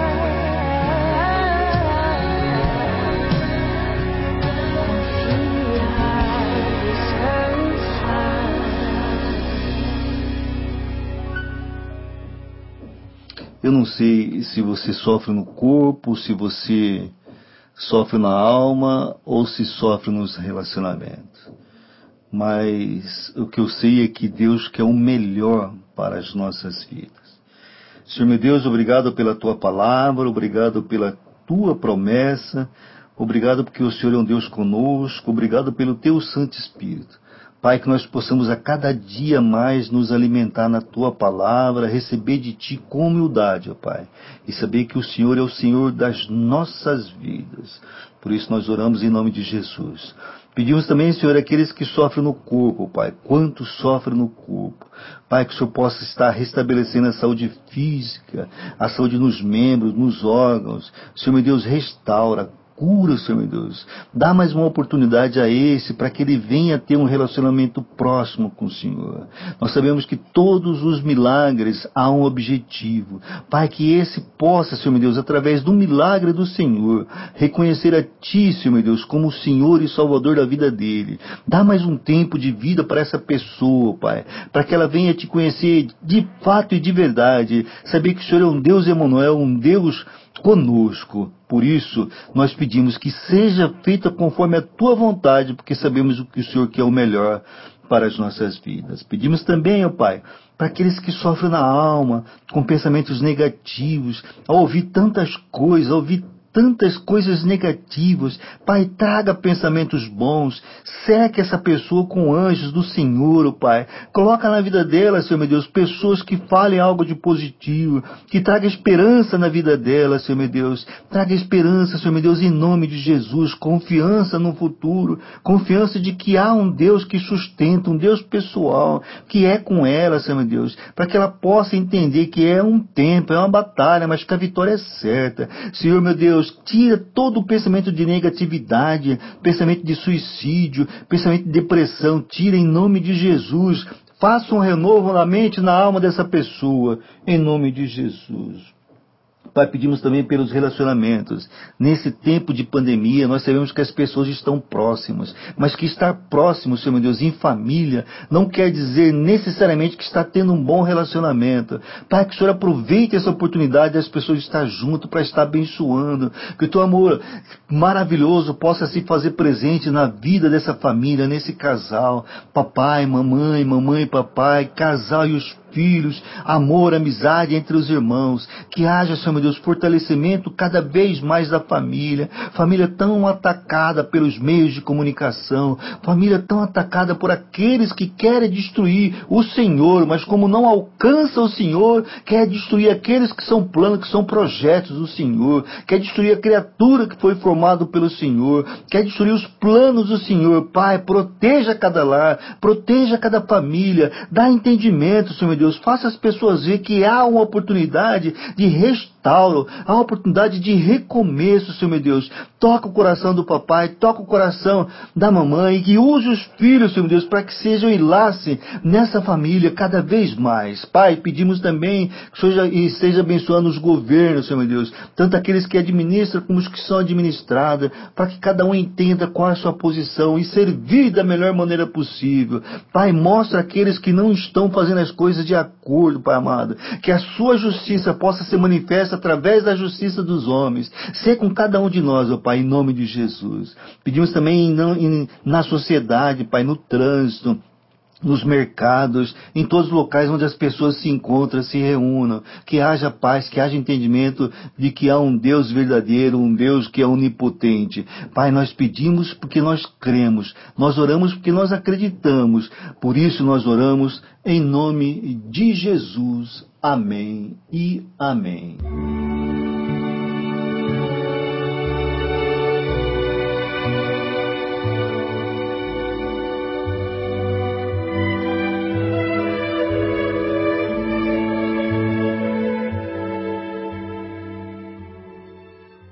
Eu não sei se você sofre no corpo, se você sofre na alma ou se sofre nos relacionamentos. Mas o que eu sei é que Deus quer o melhor para as nossas vidas. Senhor meu Deus, obrigado pela Tua palavra, obrigado pela Tua promessa, obrigado porque o Senhor é um Deus conosco, obrigado pelo Teu Santo Espírito. Pai, que nós possamos a cada dia mais nos alimentar na Tua palavra, receber de Ti com humildade, ó Pai, e saber que o Senhor é o Senhor das nossas vidas. Por isso nós oramos em nome de Jesus. Pedimos também, Senhor, aqueles que sofrem no corpo, Pai, quantos sofrem no corpo. Pai, que o Senhor possa estar restabelecendo a saúde física, a saúde nos membros, nos órgãos. Senhor, meu Deus, restaura, cura, Senhor meu Deus. Dá mais uma oportunidade a esse para que ele venha ter um relacionamento próximo com o Senhor. Nós sabemos que todos os milagres há um objetivo. Pai, que esse possa, Senhor meu Deus, através do milagre do Senhor, reconhecer a Ti, Senhor meu Deus, como o Senhor e Salvador da vida dele. Dá mais um tempo de vida para essa pessoa, Pai, para que ela venha Te conhecer de fato e de verdade. Saber que o Senhor é um Deus Emanuel, um Deus conosco. Por isso, nós pedimos que seja feita conforme a Tua vontade, porque sabemos que o Senhor quer o melhor para as nossas vidas. Pedimos também, ó Pai, para aqueles que sofrem na alma, com pensamentos negativos, ao ouvir tantas coisas, ao ouvir tantas coisas negativas. Pai, traga pensamentos bons, cerque essa pessoa com anjos do Senhor, ó Pai. Coloca na vida dela, Senhor meu Deus, pessoas que falem algo de positivo, que traga esperança na vida dela, Senhor meu Deus. Traga esperança, Senhor meu Deus, em nome de Jesus, confiança no futuro, confiança de que há um Deus que sustenta, um Deus pessoal, que é com ela, Senhor meu Deus, para que ela possa entender que é um tempo, é uma batalha, mas que a vitória é certa. Senhor meu Deus, tira todo o pensamento de negatividade, pensamento de suicídio, pensamento de depressão, tira em nome de Jesus. Faça um renovo na mente e na alma dessa pessoa, em nome de Jesus. Pai, pedimos também pelos relacionamentos. Nesse tempo de pandemia, nós sabemos que as pessoas estão próximas, mas que estar próximo, Senhor meu Deus, em família, não quer dizer necessariamente que está tendo um bom relacionamento. Pai, que o Senhor aproveite essa oportunidade das pessoas estar junto para estar abençoando, que o Teu amor maravilhoso possa se fazer presente na vida dessa família, nesse casal, papai, mamãe, papai, casal e os filhos, amor, amizade entre os irmãos, que haja, Senhor meu Deus, fortalecimento cada vez mais da família tão atacada pelos meios de comunicação, família tão atacada por aqueles que querem destruir o Senhor, mas como não alcança o Senhor, quer destruir aqueles que são planos, que são projetos do Senhor, quer destruir a criatura que foi formada pelo Senhor, quer destruir os planos do Senhor. Pai, proteja cada lar, proteja cada família, dá entendimento, Senhor meu Deus, faça as pessoas ver que há uma oportunidade de restauro, há uma oportunidade de recomeço, Senhor meu Deus. Toca o coração do papai, toca o coração da mamãe, que use os filhos, Senhor meu Deus, para que sejam enlace nessa família cada vez mais. Pai, pedimos também que o Senhor esteja abençoando os governos, Senhor meu Deus, tanto aqueles que administram como os que são administrados, para que cada um entenda qual é a sua posição e servir da melhor maneira possível. Pai, mostra aqueles que não estão fazendo as coisas de acordo, Pai amado, que a sua justiça possa ser manifesta através da justiça dos homens. Ser com cada um de nós, ó Pai, em nome de Jesus. Pedimos também na sociedade, Pai, no trânsito, nos mercados, em todos os locais onde as pessoas se encontram, se reúnam, que haja paz, que haja entendimento de que há um Deus verdadeiro, um Deus que é onipotente. Pai, nós pedimos porque nós cremos, nós oramos porque nós acreditamos, por isso nós oramos em nome de Jesus. Amém e amém.